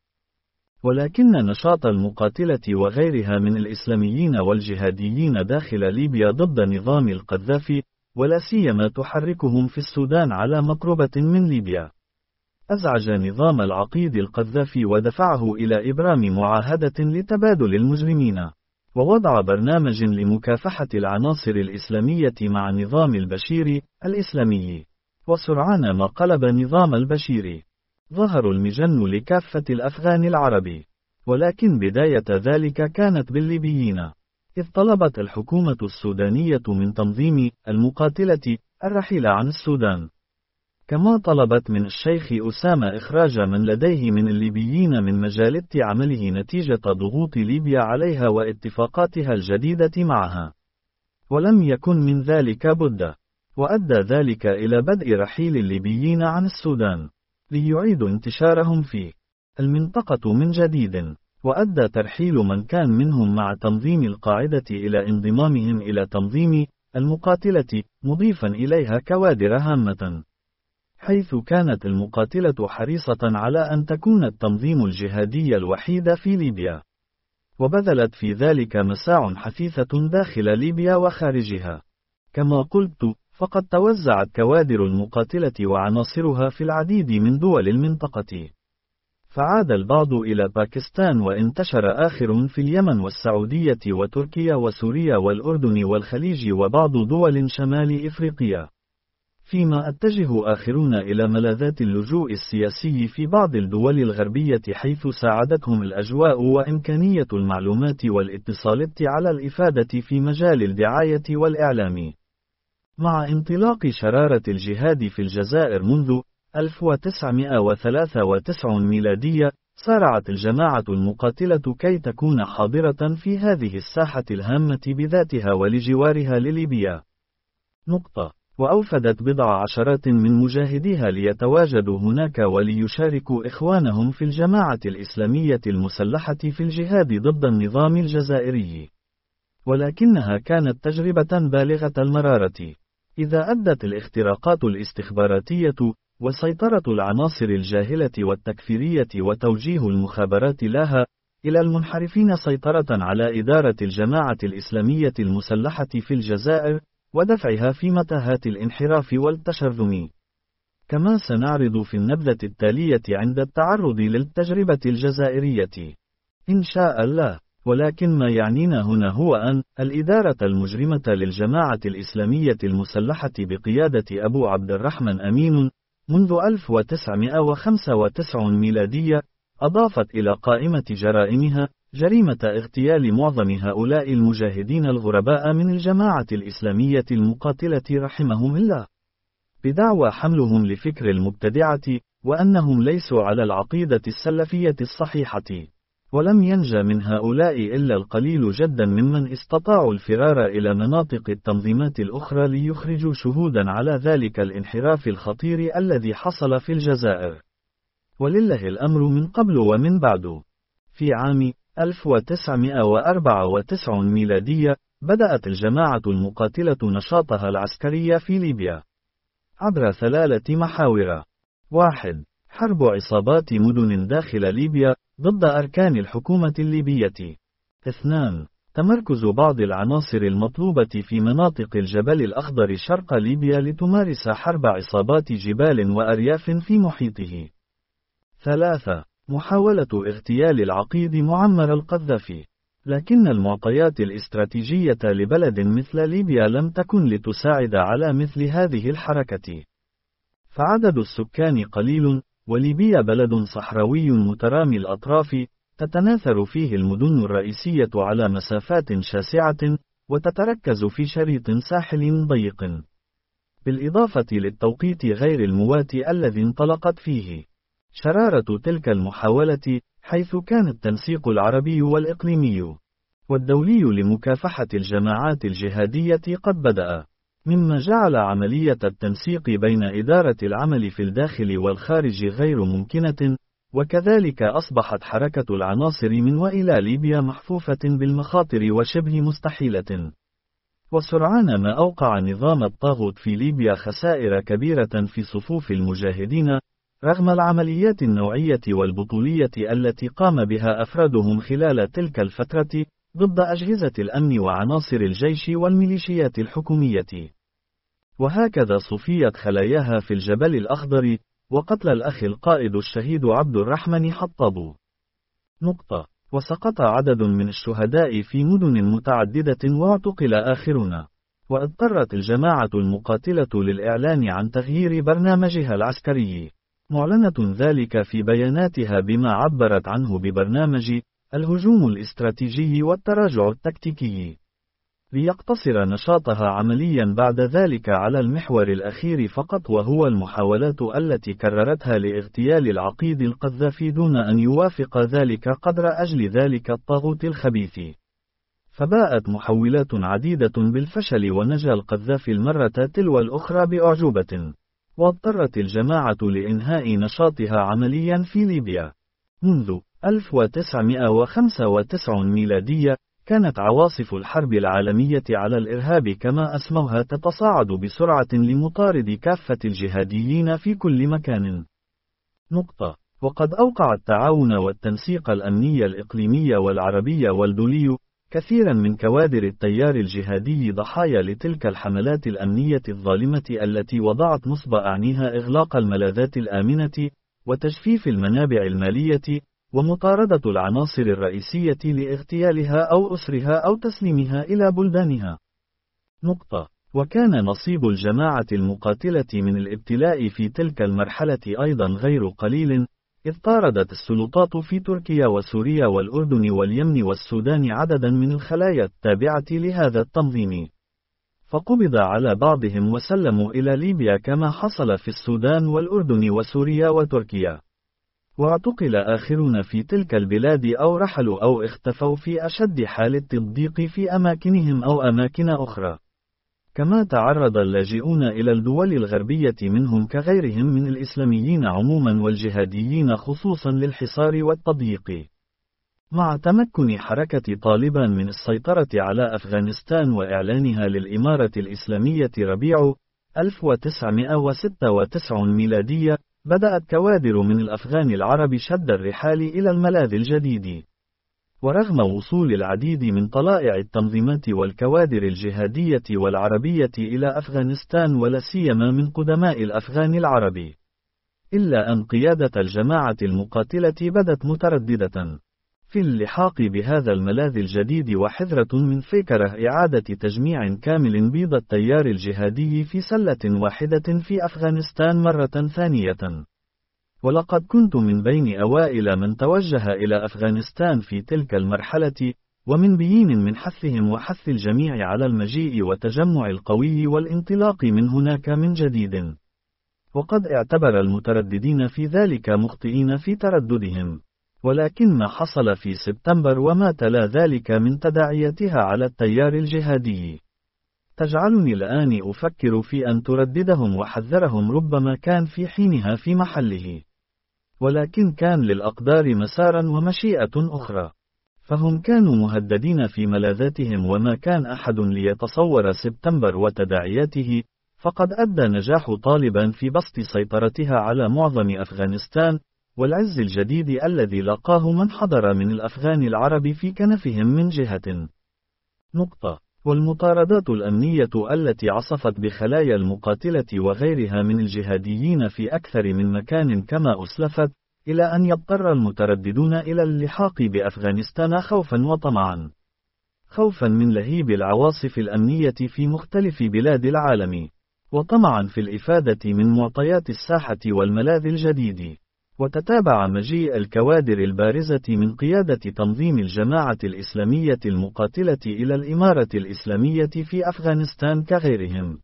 ولكن نشاط المقاتلة وغيرها من الإسلاميين والجهاديين داخل ليبيا ضد نظام القذافي، ولا سيما تحركهم في السودان على مقربة من ليبيا، أزعج نظام العقيد القذافي ودفعه إلى إبرام معاهدة لتبادل المجرمين، ووضع برنامج لمكافحة العناصر الإسلامية مع نظام البشير الإسلامي. وسرعان ما قلب نظام البشير ظهر المجن لكافة الأفغان العرب، ولكن بداية ذلك كانت بالليبيين، إذ طلبت الحكومة السودانية من تنظيم المقاتلة الرحيل عن السودان، كما طلبت من الشيخ أسامة إخراج من لديه من الليبيين من مجالات عمله نتيجة ضغوط ليبيا عليها واتفاقاتها الجديدة معها. ولم يكن من ذلك بد، وأدى ذلك إلى بدء رحيل الليبيين عن السودان ليعيدوا انتشارهم في المنطقة من جديد، وأدى ترحيل من كان منهم مع تنظيم القاعدة إلى انضمامهم إلى تنظيم المقاتلة، مضيفا إليها كوادر هامة، حيث كانت المقاتلة حريصة على أن تكون التنظيم الجهادي الوحيد في ليبيا، وبذلت في ذلك مساع حثيثة داخل ليبيا وخارجها. كما قلت، فقد توزعت كوادر المقاتلة وعناصرها في العديد من دول المنطقة، فعاد البعض إلى باكستان وانتشر آخر في اليمن والسعودية وتركيا وسوريا والأردن والخليج وبعض دول شمال إفريقيا. فيما اتجه آخرون إلى ملاذات اللجوء السياسي في بعض الدول الغربية حيث ساعدتهم الأجواء وإمكانية المعلومات والاتصالات على الإفادة في مجال الدعاية والإعلام. مع انطلاق شرارة الجهاد في الجزائر منذ ألف وتسعمائة وثلاثة وتسعين ميلادية، سارعت الجماعة المقاتلة كي تكون حاضرة في هذه الساحة الهامة بذاتها ولجوارها لليبيا. نقطة. وأوفدت بضع عشرات من مجاهديها ليتواجدوا هناك وليشاركوا إخوانهم في الجماعة الإسلامية المسلحة في الجهاد ضد النظام الجزائري. ولكنها كانت تجربة بالغة المرارة. إذا أدت الاختراقات الاستخباراتية وسيطرة العناصر الجاهلة والتكفيرية وتوجيه المخابرات لها إلى المنحرفين سيطرة على إدارة الجماعة الإسلامية المسلحة في الجزائر ودفعها في متاهات الانحراف والتشرذم. كما سنعرض في النبذة التالية عند التعرض للتجربة الجزائرية إن شاء الله. ولكن ما يعنينا هنا هو أن الإدارة المجرمة للجماعة الإسلامية المسلحة بقيادة أبو عبد الرحمن أمين منذ ألف وتسعمائة وخمسة وتسعين ميلادية أضافت إلى قائمة جرائمها جريمة اغتيال معظم هؤلاء المجاهدين الغرباء من الجماعة الإسلامية المقاتلة رحمهم الله، بدعوى حملهم لفكر المبتدعة وأنهم ليسوا على العقيدة السلفية الصحيحة. ولم ينج من هؤلاء إلا القليل جدا ممن استطاعوا الفرار إلى مناطق التنظيمات الأخرى ليخرجوا شهودا على ذلك الانحراف الخطير الذي حصل في الجزائر. ولله الأمر من قبل ومن بعد. في عام ألف وتسعمائة وأربعة وتسعين ميلادية بدأت الجماعة المقاتلة نشاطها العسكري في ليبيا عبر ثلاثة محاور. واحد. حرب عصابات مدن داخل ليبيا ضد أركان الحكومة الليبية. اثنان. تمركز بعض العناصر المطلوبة في مناطق الجبل الأخضر شرق ليبيا لتمارس حرب عصابات جبال وأرياف في محيطه. ثلاثة. محاولة اغتيال العقيد معمر القذافي. لكن المعطيات الاستراتيجية لبلد مثل ليبيا لم تكن لتساعد على مثل هذه الحركة. فعدد السكان قليل، وليبيا بلد صحراوي مترامي الأطراف، تتناثر فيه المدن الرئيسية على مسافات شاسعة، وتتركز في شريط ساحل ضيق. بالإضافة للتوقيت غير المواتي الذي انطلقت فيه شرارة تلك المحاولة، حيث كان التنسيق العربي والإقليمي والدولي لمكافحة الجماعات الجهادية قد بدأ، مما جعل عملية التنسيق بين إدارة العمل في الداخل والخارج غير ممكنة، وكذلك أصبحت حركة العناصر من وإلى ليبيا محفوفة بالمخاطر وشبه مستحيلة. وسرعان ما أوقع نظام الطاغوت في ليبيا خسائر كبيرة في صفوف المجاهدين، رغم العمليات النوعية والبطولية التي قام بها أفرادهم خلال تلك الفترة ضد أجهزة الأمن وعناصر الجيش والميليشيات الحكومية. وهكذا صفيت خلاياها في الجبل الأخضر، وقتل الأخ القائد الشهيد عبد الرحمن حطاب. نقطة. وسقط عدد من الشهداء في مدن متعددة واعتقل آخرون. واضطرت الجماعة المقاتلة للإعلان عن تغيير برنامجها العسكري، معلنة ذلك في بياناتها بما عبرت عنه ببرنامج الهجوم الاستراتيجي والتراجع التكتيكي، ليقتصر نشاطها عمليا بعد ذلك على المحور الأخير فقط، وهو المحاولات التي كررتها لاغتيال العقيد القذافي دون أن يوافق ذلك قدر أجل ذلك الطاغوت الخبيث. فباءت محاولات عديدة بالفشل، ونجا القذافي المرة تلو الأخرى بأعجوبة، واضطرت الجماعة لإنهاء نشاطها عمليا في ليبيا. منذ ألف وتسعمائة وخمسة وتسعين ميلادية كانت عواصف الحرب العالمية على الإرهاب كما أسموها تتصاعد بسرعة لمطارد كافة الجهاديين في كل مكان. نقطة. وقد أوقع التعاون والتنسيق الأمني الإقليمي والعربي والدولي كثيرا من كوادر التيار الجهادي ضحايا لتلك الحملات الأمنية الظالمة التي وضعت نصب أعنيها إغلاق الملاذات الآمنة، وتجفيف المنابع المالية، ومطاردة العناصر الرئيسية لاغتيالها أو أسرها أو تسليمها إلى بلدانها. نقطة. وكان نصيب الجماعة المقاتلة من الابتلاء في تلك المرحلة أيضا غير قليل، إذ طاردت السلطات في تركيا وسوريا والأردن واليمن والسودان عددا من الخلايا التابعة لهذا التنظيم، فقبض على بعضهم وسلموا إلى ليبيا كما حصل في السودان والأردن وسوريا وتركيا، واعتقل آخرون في تلك البلاد أو رحلوا أو اختفوا في أشد حالة الضيق في أماكنهم أو أماكن أخرى. كما تعرض اللاجئون إلى الدول الغربية منهم كغيرهم من الإسلاميين عموما والجهاديين خصوصا للحصار والتضييق. مع تمكن حركة طالبان من السيطرة على أفغانستان وإعلانها للإمارة الإسلامية ربيع ألف وتسعمائة وستة وتسعين ميلادية، بدأت كوادر من الأفغان العرب شد الرحال إلى الملاذ الجديد. ورغم وصول العديد من طلائع التنظيمات والكوادر الجهادية والعربية إلى أفغانستان ولا سيما من قدماء الأفغان العرب، إلا أن قيادة الجماعة المقاتلة بدت مترددة في اللحاق بهذا الملاذ الجديد، وحذرة من فكرة إعادة تجميع كامل بيض التيار الجهادي في سلة واحدة في أفغانستان مرة ثانية. ولقد كنت من بين أوائل من توجه إلى أفغانستان في تلك المرحلة، ومن بيين من حثهم وحث الجميع على المجيء وتجمع القوي والانطلاق من هناك من جديد. وقد اعتبر المترددين في ذلك مخطئين في ترددهم، ولكن ما حصل في سبتمبر وما تلا ذلك من تداعياتها على التيار الجهادي تجعلني الآن أفكر في أن ترددهم وحذرهم ربما كان في حينها في محله، ولكن كان للأقدار مسارا ومشيئة أخرى، فهم كانوا مهددين في ملاذاتهم، وما كان أحد ليتصور سبتمبر وتداعياته، فقد أدى نجاح طالبان في بسط سيطرتها على معظم أفغانستان، والعز الجديد الذي لقاه من حضر من الأفغان العرب في كنفهم من جهة. نقطة. والمطاردات الأمنية التي عصفت بخلايا المقاتلة وغيرها من الجهاديين في أكثر من مكان كما أسلفت، إلى أن يضطر المترددون إلى اللحاق بأفغانستان خوفا وطمعا. خوفا من لهيب العواصف الأمنية في مختلف بلاد العالم، وطمعا في الإفادة من معطيات الساحة والملاذ الجديد. وتتابع مجيء الكوادر البارزة من قيادة تنظيم الجماعة الإسلامية المقاتلة إلى الإمارة الإسلامية في أفغانستان كغيرهم.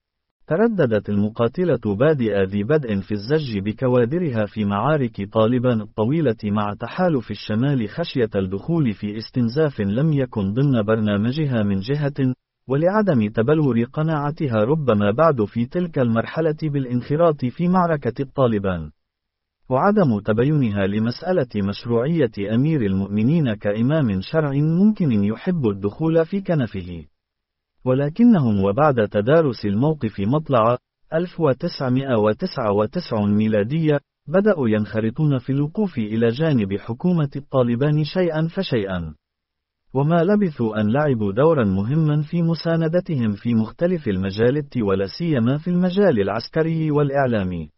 ترددت المقاتلة بادئ ذي بدء في الزج بكوادرها في معارك طالبان الطويلة مع تحالف الشمال خشية الدخول في استنزاف لم يكن ضمن برنامجها من جهة، ولعدم تبلور قناعتها ربما بعد في تلك المرحلة بالانخراط في معركة الطالبان، وعدم تبينها لمسألة مشروعية أمير المؤمنين كإمام شرعي ممكن يحب الدخول في كنفه. ولكنهم وبعد تدارس الموقف مطلع ألف وتسعمائة وتسعة وتسعين ميلادية، بدأوا ينخرطون في الوقوف إلى جانب حكومة الطالبان شيئا فشيئا، وما لبثوا أن لعبوا دورا مهما في مساندتهم في مختلف المجالات ولا سيما في المجال العسكري والإعلامي.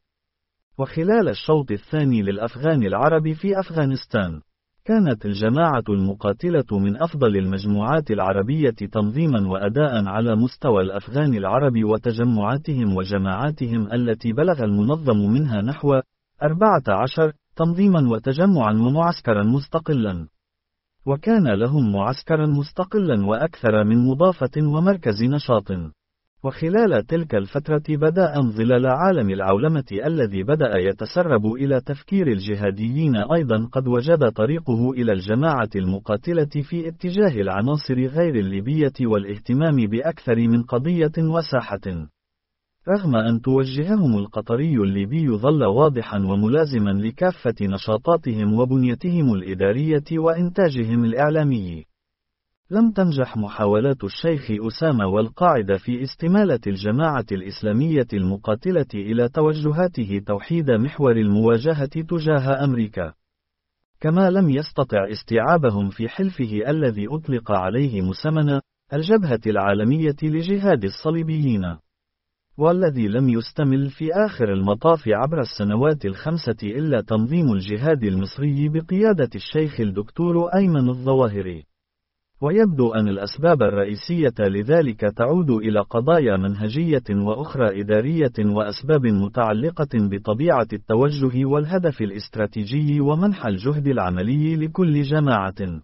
وخلال الشوط الثاني للأفغان العرب في أفغانستان، كانت الجماعة المقاتلة من أفضل المجموعات العربية تنظيما وأداء على مستوى الأفغان العرب وتجمعاتهم وجماعاتهم التي بلغ المنظم منها نحو أربعة عشر تنظيما وتجمعا ومعسكرا مستقلا. وكان لهم معسكرا مستقلا وأكثر من مضافة ومركز نشاط. وخلال تلك الفترة بدأ ظلال عالم العولمة الذي بدأ يتسرب إلى تفكير الجهاديين أيضا قد وجد طريقه إلى الجماعة المقاتلة في اتجاه العناصر غير الليبية والاهتمام بأكثر من قضية وساحة. رغم أن توجههم القطري الليبي ظل واضحا وملازما لكافة نشاطاتهم وبنيتهم الإدارية وإنتاجهم الإعلامي، لم تنجح محاولات الشيخ أسامة والقاعدة في استمالة الجماعة الإسلامية المقاتلة إلى توجهاته توحيد محور المواجهة تجاه أمريكا، كما لم يستطع استيعابهم في حلفه الذي أطلق عليه مسمى الجبهة العالمية لجهاد الصليبيين. والذي لم يستمل في آخر المطاف عبر السنوات الخمسة إلا تنظيم الجهاد المصري بقيادة الشيخ الدكتور أيمن الظواهري. ويبدو أن الأسباب الرئيسية لذلك تعود إلى قضايا منهجية وأخرى إدارية وأسباب متعلقة بطبيعة التوجه والهدف الاستراتيجي ومنح الجهد العملي لكل جماعة.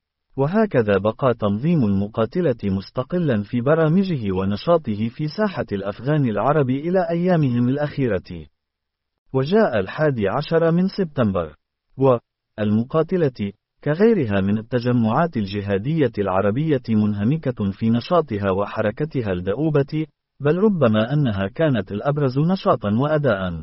وهكذا بقى تنظيم المقاتلة مستقلا في برامجه ونشاطه في ساحة الأفغان العرب إلى أيامهم الأخيرة. وجاء الحادي عشر من سبتمبر، والمقاتلة كغيرها من التجمعات الجهادية العربية منهمكة في نشاطها وحركتها الدؤوبة، بل ربما أنها كانت الأبرز نشاطا وأداء.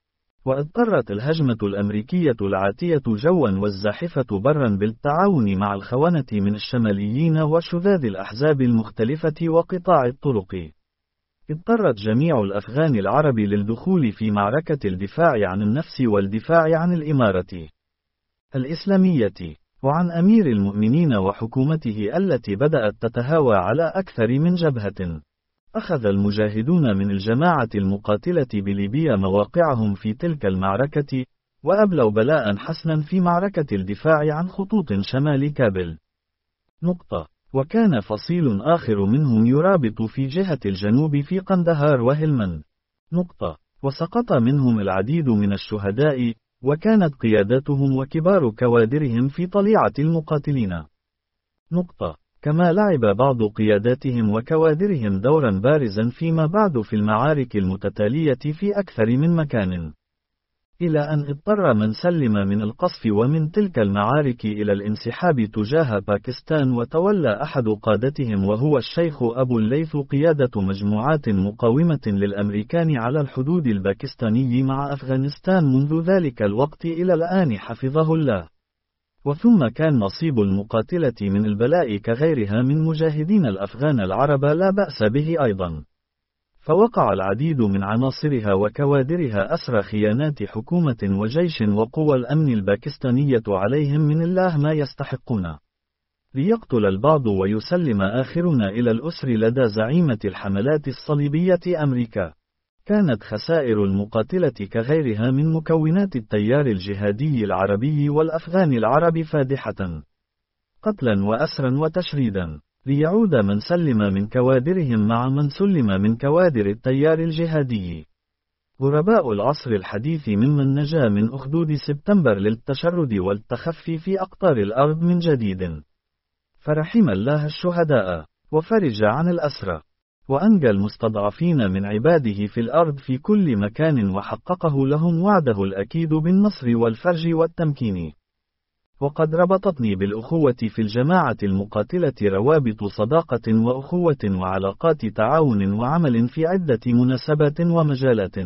واضطرت الهجمة الأمريكية العاتية جوا والزاحفة برا بالتعاون مع الخونة من الشماليين وشذاذ الأحزاب المختلفة وقطاع الطرق. اضطرت جميع الأفغان العرب للدخول في معركة الدفاع عن النفس والدفاع عن الإمارة الإسلامية، وعن أمير المؤمنين وحكومته التي بدأت تتهاوى على أكثر من جبهة. أخذ المجاهدون من الجماعة المقاتلة بليبيا مواقعهم في تلك المعركة، وأبلوا بلاء حسنا في معركة الدفاع عن خطوط شمال كابل. نقطة. وكان فصيل آخر منهم يرابط في جهة الجنوب في قندهار وهلمند. نقطة. وسقط منهم العديد من الشهداء، وكانت قياداتهم وكبار كوادرهم في طليعة المقاتلين. نقطة. كما لعب بعض قياداتهم وكوادرهم دورا بارزا فيما بعد في المعارك المتتالية في أكثر من مكان، إلى أن اضطر من سلم من القصف ومن تلك المعارك إلى الانسحاب تجاه باكستان، وتولى أحد قادتهم وهو الشيخ أبو الليث قيادة مجموعات مقاومة للأمريكان على الحدود الباكستاني مع أفغانستان منذ ذلك الوقت إلى الآن حفظه الله. وثم كان نصيب المقاتلة من البلاء كغيرها من مجاهدين الأفغان العرب لا بأس به أيضا. فوقع العديد من عناصرها وكوادرها أسر خيانات حكومة وجيش وقوى الأمن الباكستانية عليهم من الله ما يستحقون، ليقتل البعض ويسلم آخرون إلى الأسر لدى زعيمة الحملات الصليبية أمريكا. كانت خسائر المقاتلة كغيرها من مكونات التيار الجهادي العربي والأفغان العرب فادحة، قتلا وأسرا وتشريدا، ليعود من سلم من كوادرهم مع من سلم من كوادر التيار الجهادي. غرباء العصر الحديث ممن نجا من أخدود سبتمبر للتشرد والتخفي في أقطار الأرض من جديد، فرحم الله الشهداء، وفرج عن الأسرى، وأنجى المستضعفين من عباده في الأرض في كل مكان، وحققه لهم وعده الأكيد بالنصر والفرج والتمكين. وقد ربطتني بالأخوة في الجماعة المقاتلة روابط صداقة وأخوة وعلاقات تعاون وعمل في عدة مناسبات ومجالات.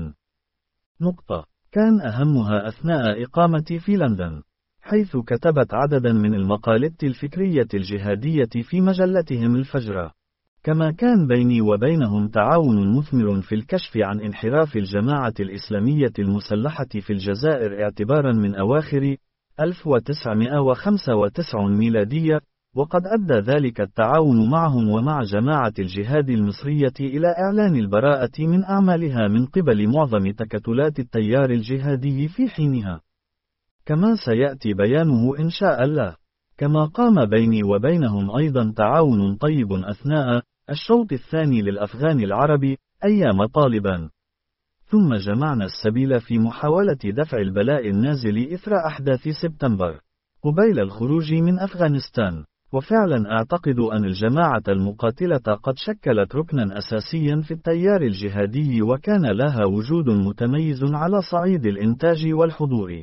نقطة. كان أهمها أثناء إقامتي في لندن، حيث كتبت عددا من المقالات الفكرية الجهادية في مجلتهم الفجرة. كما كان بيني وبينهم تعاون مثمر في الكشف عن انحراف الجماعة الإسلامية المسلحة في الجزائر اعتبارا من أواخر ألف وتسعمائة وخمسة وتسعين ميلادية، وقد أدى ذلك التعاون معهم ومع جماعة الجهاد المصرية إلى إعلان البراءة من أعمالها من قبل معظم تكتلات التيار الجهادي في حينها، كما سيأتي بيانه إن شاء الله. كما قام بيني وبينهم أيضا تعاون طيب أثناء الشوط الثاني للأفغان العرب أيام طالبان، ثم جمعنا السبيل في محاولة دفع البلاء النازل إثر أحداث سبتمبر قبيل الخروج من أفغانستان. وفعلا أعتقد أن الجماعة المقاتلة قد شكلت ركنا أساسيا في التيار الجهادي، وكان لها وجود متميز على صعيد الإنتاج والحضور.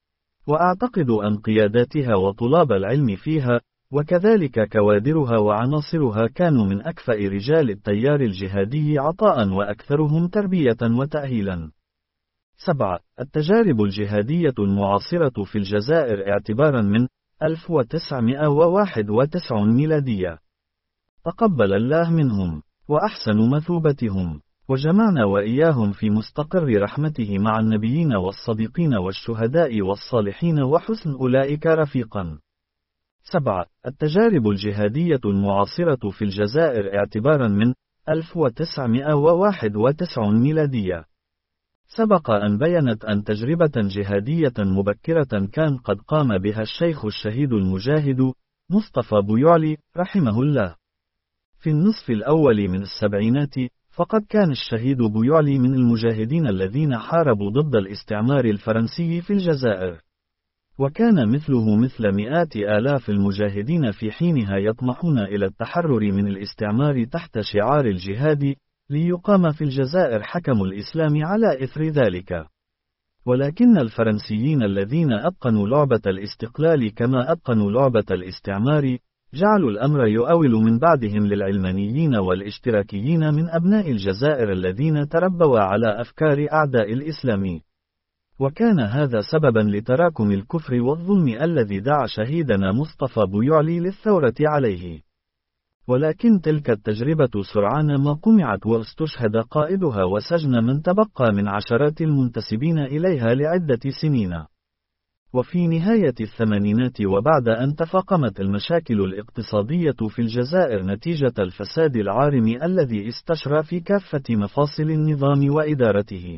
وأعتقد أن قياداتها وطلاب العلم فيها، وكذلك كوادرها وعناصرها، كانوا من أكفأ رجال التيار الجهادي عطاء وأكثرهم تربية وتأهيلا. سبعة. التجارب الجهادية المعاصرة في الجزائر اعتبارا من ألف وتسعمائة وواحد وتسعين ميلادية. تقبل الله منهم، وأحسن مثوبتهم، وجمعنا وإياهم في مستقر رحمته مع النبيين والصديقين والشهداء والصالحين وحسن أولئك رفيقا. سبعة. التجارب الجهادية المعاصرة في الجزائر اعتبارا من ألف وتسعمائة وواحد وتسعين ميلادية. سبق أن بينت أن تجربة جهادية مبكرة كان قد قام بها الشيخ الشهيد المجاهد مصطفى بويعلي رحمه الله في النصف الأول من السبعينات، فقد كان الشهيد بويعلي من المجاهدين الذين حاربوا ضد الاستعمار الفرنسي في الجزائر، وكان مثله مثل مئات آلاف المجاهدين في حينها يطمحون إلى التحرر من الاستعمار تحت شعار الجهاد، ليقام في الجزائر حكم الإسلام على إثر ذلك. ولكن الفرنسيين الذين أتقنوا لعبة الاستقلال كما أتقنوا لعبة الاستعمار، جعلوا الأمر يؤول من بعدهم للعلمانيين والاشتراكيين من أبناء الجزائر الذين تربوا على أفكار أعداء الإسلام. وكان هذا سببا لتراكم الكفر والظلم الذي دعا شهيدنا مصطفى بويعلي للثورة عليه. ولكن تلك التجربة سرعان ما قمعت واستشهد قائدها وسجن من تبقى من عشرات المنتسبين إليها لعدة سنين. وفي نهاية الثمانينات وبعد أن تفاقمت المشاكل الاقتصادية في الجزائر نتيجة الفساد العارم الذي استشرى في كافة مفاصل النظام وإدارته،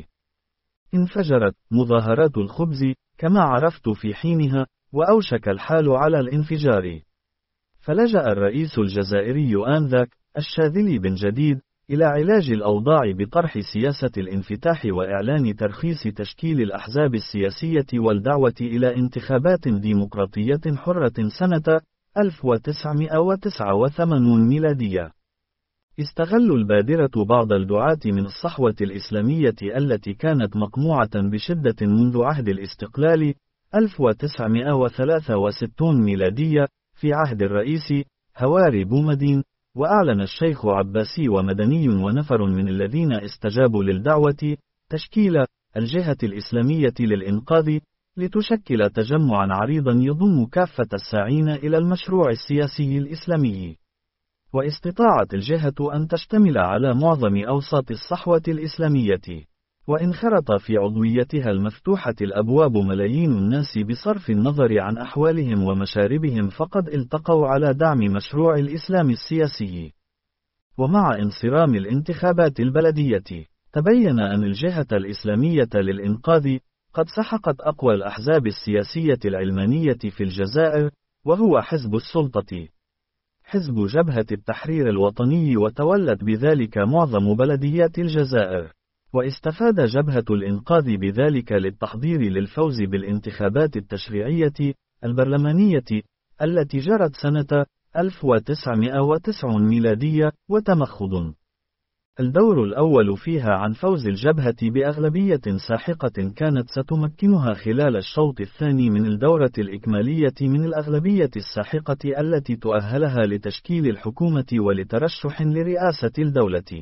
انفجرت مظاهرات الخبز كما عرفت في حينها، وأوشك الحال على الانفجار. فلجأ الرئيس الجزائري آنذاك الشاذلي بن جديد إلى علاج الأوضاع بطرح سياسة الانفتاح وإعلان ترخيص تشكيل الأحزاب السياسية والدعوة إلى انتخابات ديمقراطية حرة سنة ألف وتسعمائة وتسعة وثمانين ميلادية. استغلوا البادرة بعض الدعاة من الصحوة الإسلامية التي كانت مقموعة بشدة منذ عهد الاستقلال ألف وتسعمائة وثلاثة وستين ميلادية في عهد الرئيس هواري بومدين، وأعلن الشيخ عباسي ومدني ونفر من الذين استجابوا للدعوة تشكيل الجهة الإسلامية للإنقاذ، لتشكل تجمعا عريضا يضم كافة الساعين إلى المشروع السياسي الإسلامي. واستطاعت الجهة أن تشتمل على معظم أوساط الصحوة الإسلامية، وانخرط في عضويتها المفتوحة الأبواب ملايين الناس بصرف النظر عن أحوالهم ومشاربهم، فقد التقوا على دعم مشروع الإسلام السياسي. ومع انصرام الانتخابات البلدية، تبين أن الجهة الإسلامية للإنقاذ قد سحقت أقوى الأحزاب السياسية العلمانية في الجزائر، وهو حزب السلطة، حزب جبهة التحرير الوطني، وتولت بذلك معظم بلديات الجزائر. واستفاد جبهة الإنقاذ بذلك للتحضير للفوز بالانتخابات التشريعية البرلمانية التي جرت سنة ألف وتسعمائة وتسعين ميلادية، وتمخض الدور الأول فيها عن فوز الجبهة بأغلبية ساحقة كانت ستمكنها خلال الشوط الثاني من الدورة الإكمالية من الأغلبية الساحقة التي تؤهلها لتشكيل الحكومة ولترشح لرئاسة الدولة.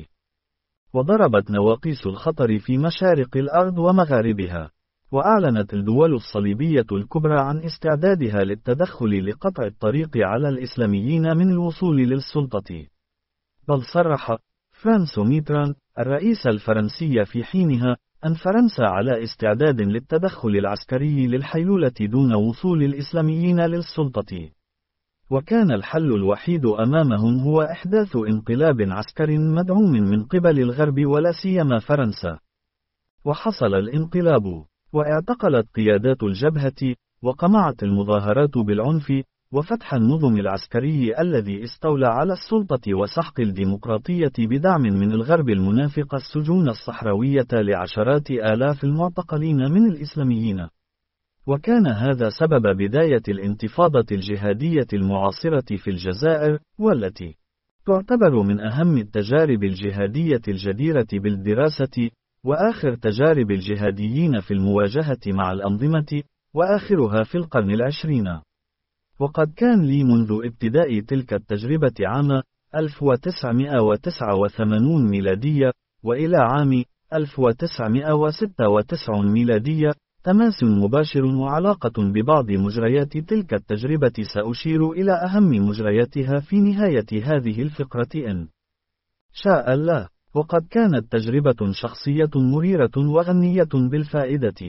وضربت نواقيس الخطر في مشارق الأرض ومغاربها، وأعلنت الدول الصليبية الكبرى عن استعدادها للتدخل لقطع الطريق على الإسلاميين من الوصول للسلطة. بل صرح فرانسو ميتران الرئيس الفرنسي في حينها أن فرنسا على استعداد للتدخل العسكري للحيلولة دون وصول الإسلاميين للسلطة، وكان الحل الوحيد أمامهم هو إحداث انقلاب عسكري مدعوم من قبل الغرب ولا سيما فرنسا. وحصل الانقلاب، واعتقلت قيادات الجبهة، وقمعت المظاهرات بالعنف، وفتح النظم العسكري الذي استولى على السلطة وسحق الديمقراطية بدعم من الغرب المنافق السجون الصحراوية لعشرات آلاف المعتقلين من الإسلاميين. وكان هذا سبب بداية الانتفاضة الجهادية المعاصرة في الجزائر، والتي تعتبر من أهم التجارب الجهادية الجديرة بالدراسة، وآخر تجارب الجهاديين في المواجهة مع الأنظمة، وآخرها في القرن العشرين. وقد كان لي منذ ابتداء تلك التجربة عام ألف وتسعمائة وتسعة وثمانين ميلادية وإلى عام ألف وتسعمائة وستة وتسعين ميلادية تماس مباشر وعلاقة ببعض مجريات تلك التجربة، سأشير إلى أهم مجرياتها في نهاية هذه الفقرة إن شاء الله. وقد كانت تجربة شخصية مريرة وغنية بالفائدة.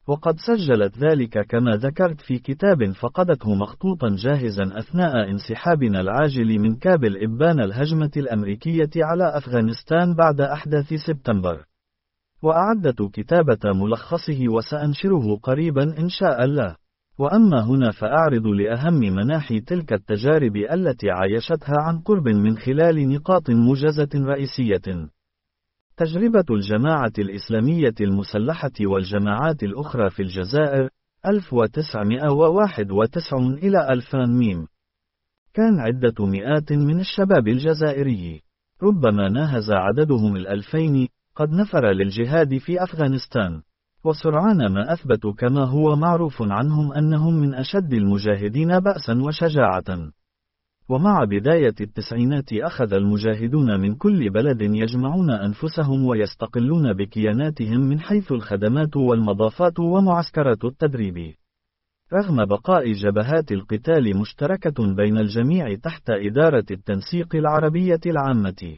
وقد سجلت ذلك كما ذكرت في كتاب فقدته مخطوطا جاهزا أثناء انسحابنا العاجل من كابل إبان الهجمة الأمريكية على أفغانستان بعد أحداث سبتمبر. وأعدت كتابة ملخصه وسأنشره قريبا إن شاء الله. وأما هنا فأعرض لأهم مناحي تلك التجارب التي عايشتها عن قرب من خلال نقاط موجزة رئيسية. تجربة الجماعة الإسلامية المسلحة والجماعات الأخرى في الجزائر ألف وتسعمائة وواحد وتسعين إلى ألفين ميم. كان عدة مئات من الشباب الجزائري، ربما ناهز عددهم الألفين، قد نفر للجهاد في أفغانستان، وسرعان ما أثبتوا كما هو معروف عنهم أنهم من أشد المجاهدين بأسا وشجاعة. ومع بداية التسعينات أخذ المجاهدون من كل بلد يجمعون أنفسهم ويستقلون بكياناتهم من حيث الخدمات والمضافات ومعسكرات التدريب. رغم بقاء جبهات القتال مشتركة بين الجميع تحت إدارة التنسيق العربية العامة.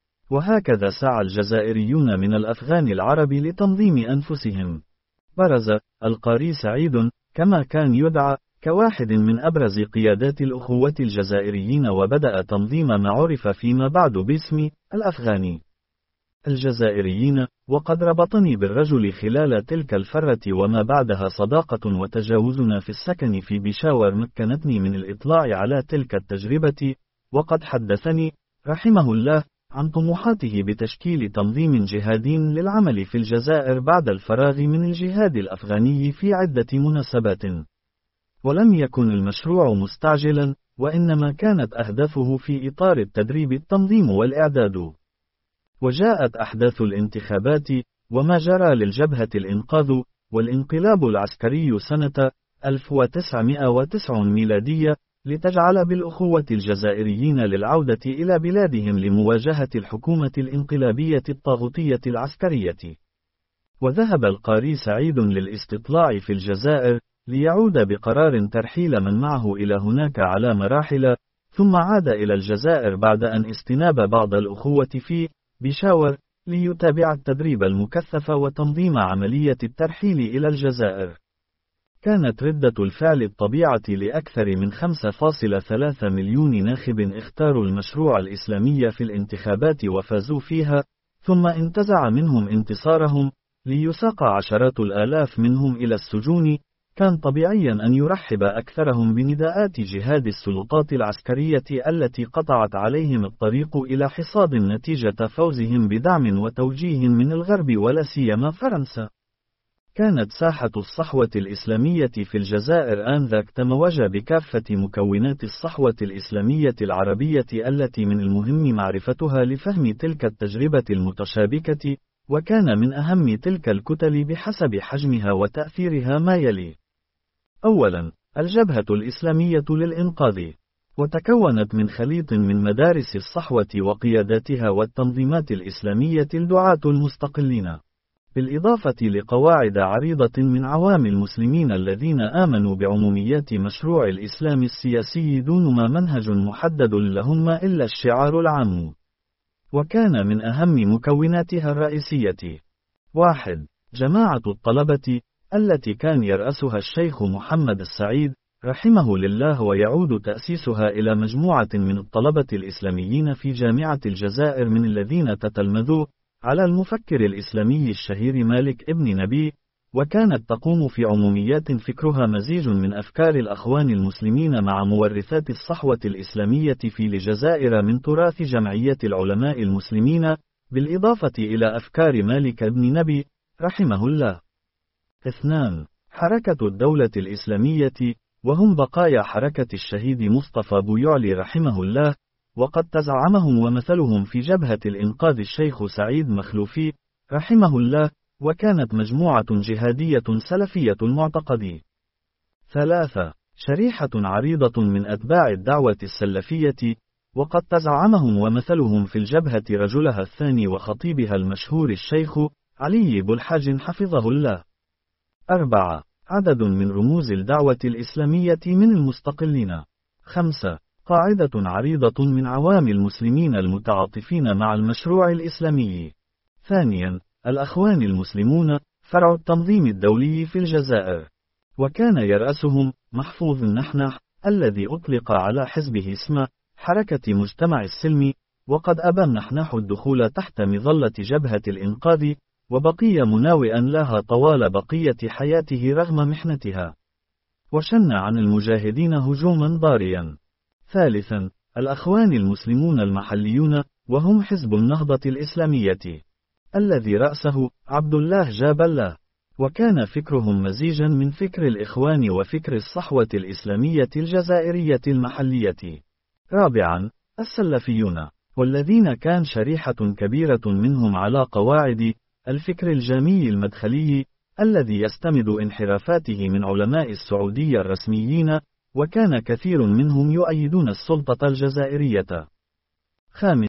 وهكذا سعى الجزائريون من الأفغان العرب لتنظيم أنفسهم. برز القاري سعيد كما كان يدعى كواحد من أبرز قيادات الأخوة الجزائريين، وبدأ تنظيم ما عرف فيما بعد باسم الأفغاني الجزائريين. وقد ربطني بالرجل خلال تلك الفرة وما بعدها صداقة، وتجاوزنا في السكن في بيشاور مكنتني من الإطلاع على تلك التجربة. وقد حدثني رحمه الله عن طموحاته بتشكيل تنظيم جهادي للعمل في الجزائر بعد الفراغ من الجهاد الأفغاني في عدة مناسبات. ولم يكن المشروع مستعجلا، وإنما كانت أهدافه في إطار التدريب التنظيم والإعداد. وجاءت أحداث الانتخابات وما جرى للجبهة الإنقاذ والانقلاب العسكري سنة ألف وتسعمائة وتسعين ميلادية، لتجعل بالأخوة الجزائريين للعودة إلى بلادهم لمواجهة الحكومة الانقلابية الطاغوتية العسكرية. وذهب القاري سعيد للاستطلاع في الجزائر، ليعود بقرار ترحيل من معه إلى هناك على مراحل، ثم عاد إلى الجزائر بعد أن استناب بعض الأخوة في بيشاور، ليتابع التدريب المكثف وتنظيم عملية الترحيل إلى الجزائر. كانت ردة الفعل الطبيعة لأكثر من خمسة فاصلة ثلاثة مليون ناخب اختاروا المشروع الإسلامي في الانتخابات وفازوا فيها، ثم انتزع منهم انتصارهم، ليساق عشرات الآلاف منهم إلى السجون. كان طبيعيا أن يرحب أكثرهم بنداءات جهاد السلطات العسكرية التي قطعت عليهم الطريق إلى حصاد نتيجة فوزهم بدعم وتوجيه من الغرب ولا سيما فرنسا. كانت ساحة الصحوة الإسلامية في الجزائر آنذاك تموج بكافة مكونات الصحوة الإسلامية العربية التي من المهم معرفتها لفهم تلك التجربة المتشابكة. وكان من أهم تلك الكتل بحسب حجمها وتأثيرها ما يلي: أولا، الجبهة الإسلامية للإنقاذ، وتكونت من خليط من مدارس الصحوة وقياداتها والتنظيمات الإسلامية الدعاة المستقلين، بالإضافة لقواعد عريضة من عوام المسلمين الذين آمنوا بعموميات مشروع الإسلام السياسي دون ما منهج محدد لهم ما إلا الشعار العام. وكان من أهم مكوناتها الرئيسية: واحد، جماعة الطلبة، التي كان يرأسها الشيخ محمد السعيد رحمه لله، ويعود تأسيسها إلى مجموعة من الطلبة الإسلاميين في جامعة الجزائر من الذين تتلمذوا على المفكر الإسلامي الشهير مالك ابن نبي. وكانت تقوم في عموميات فكرها مزيج من أفكار الأخوان المسلمين مع مورثات الصحوة الإسلامية في الجزائر من تراث جمعية العلماء المسلمين، بالإضافة إلى أفكار مالك ابن نبي رحمه الله. اثنان، حركة الدولة الإسلامية، وهم بقايا حركة الشهيد مصطفى بويعلي رحمه الله، وقد تزعمهم ومثلهم في جبهة الإنقاذ الشيخ سعيد مخلوفي رحمه الله، وكانت مجموعة جهادية سلفية المعتقد. ثلاثة، شريحة عريضة من أتباع الدعوة السلفية، وقد تزعمهم ومثلهم في الجبهة رجلها الثاني وخطيبها المشهور الشيخ علي بلحاج حفظه الله. أربعة، عدد من رموز الدعوة الإسلامية من المستقلين. خمسة، قاعدة عريضة من عوام المسلمين المتعاطفين مع المشروع الإسلامي. ثانيا، الأخوان المسلمون، فرع التنظيم الدولي في الجزائر. وكان يرأسهم محفوظ النحنح، الذي أطلق على حزبه اسم حركة مجتمع السلم، وقد أبى النحناح الدخول تحت مظلة جبهة الإنقاذ، وبقي مناوئا لها طوال بقية حياته رغم محنتها. وشن عن المجاهدين هجوما ضاريا. ثالثا، الأخوان المسلمون المحليون، وهم حزب النهضة الإسلامية، الذي رأسه عبد الله جاب الله، وكان فكرهم مزيجا من فكر الإخوان وفكر الصحوة الإسلامية الجزائرية المحلية. رابعا، السلفيون، والذين كان شريحة كبيرة منهم على قواعد الفكر الجامي المدخلي، الذي يستمد انحرافاته من علماء السعودية الرسميين، وكان كثير منهم يؤيدون السلطة الجزائرية. خامسا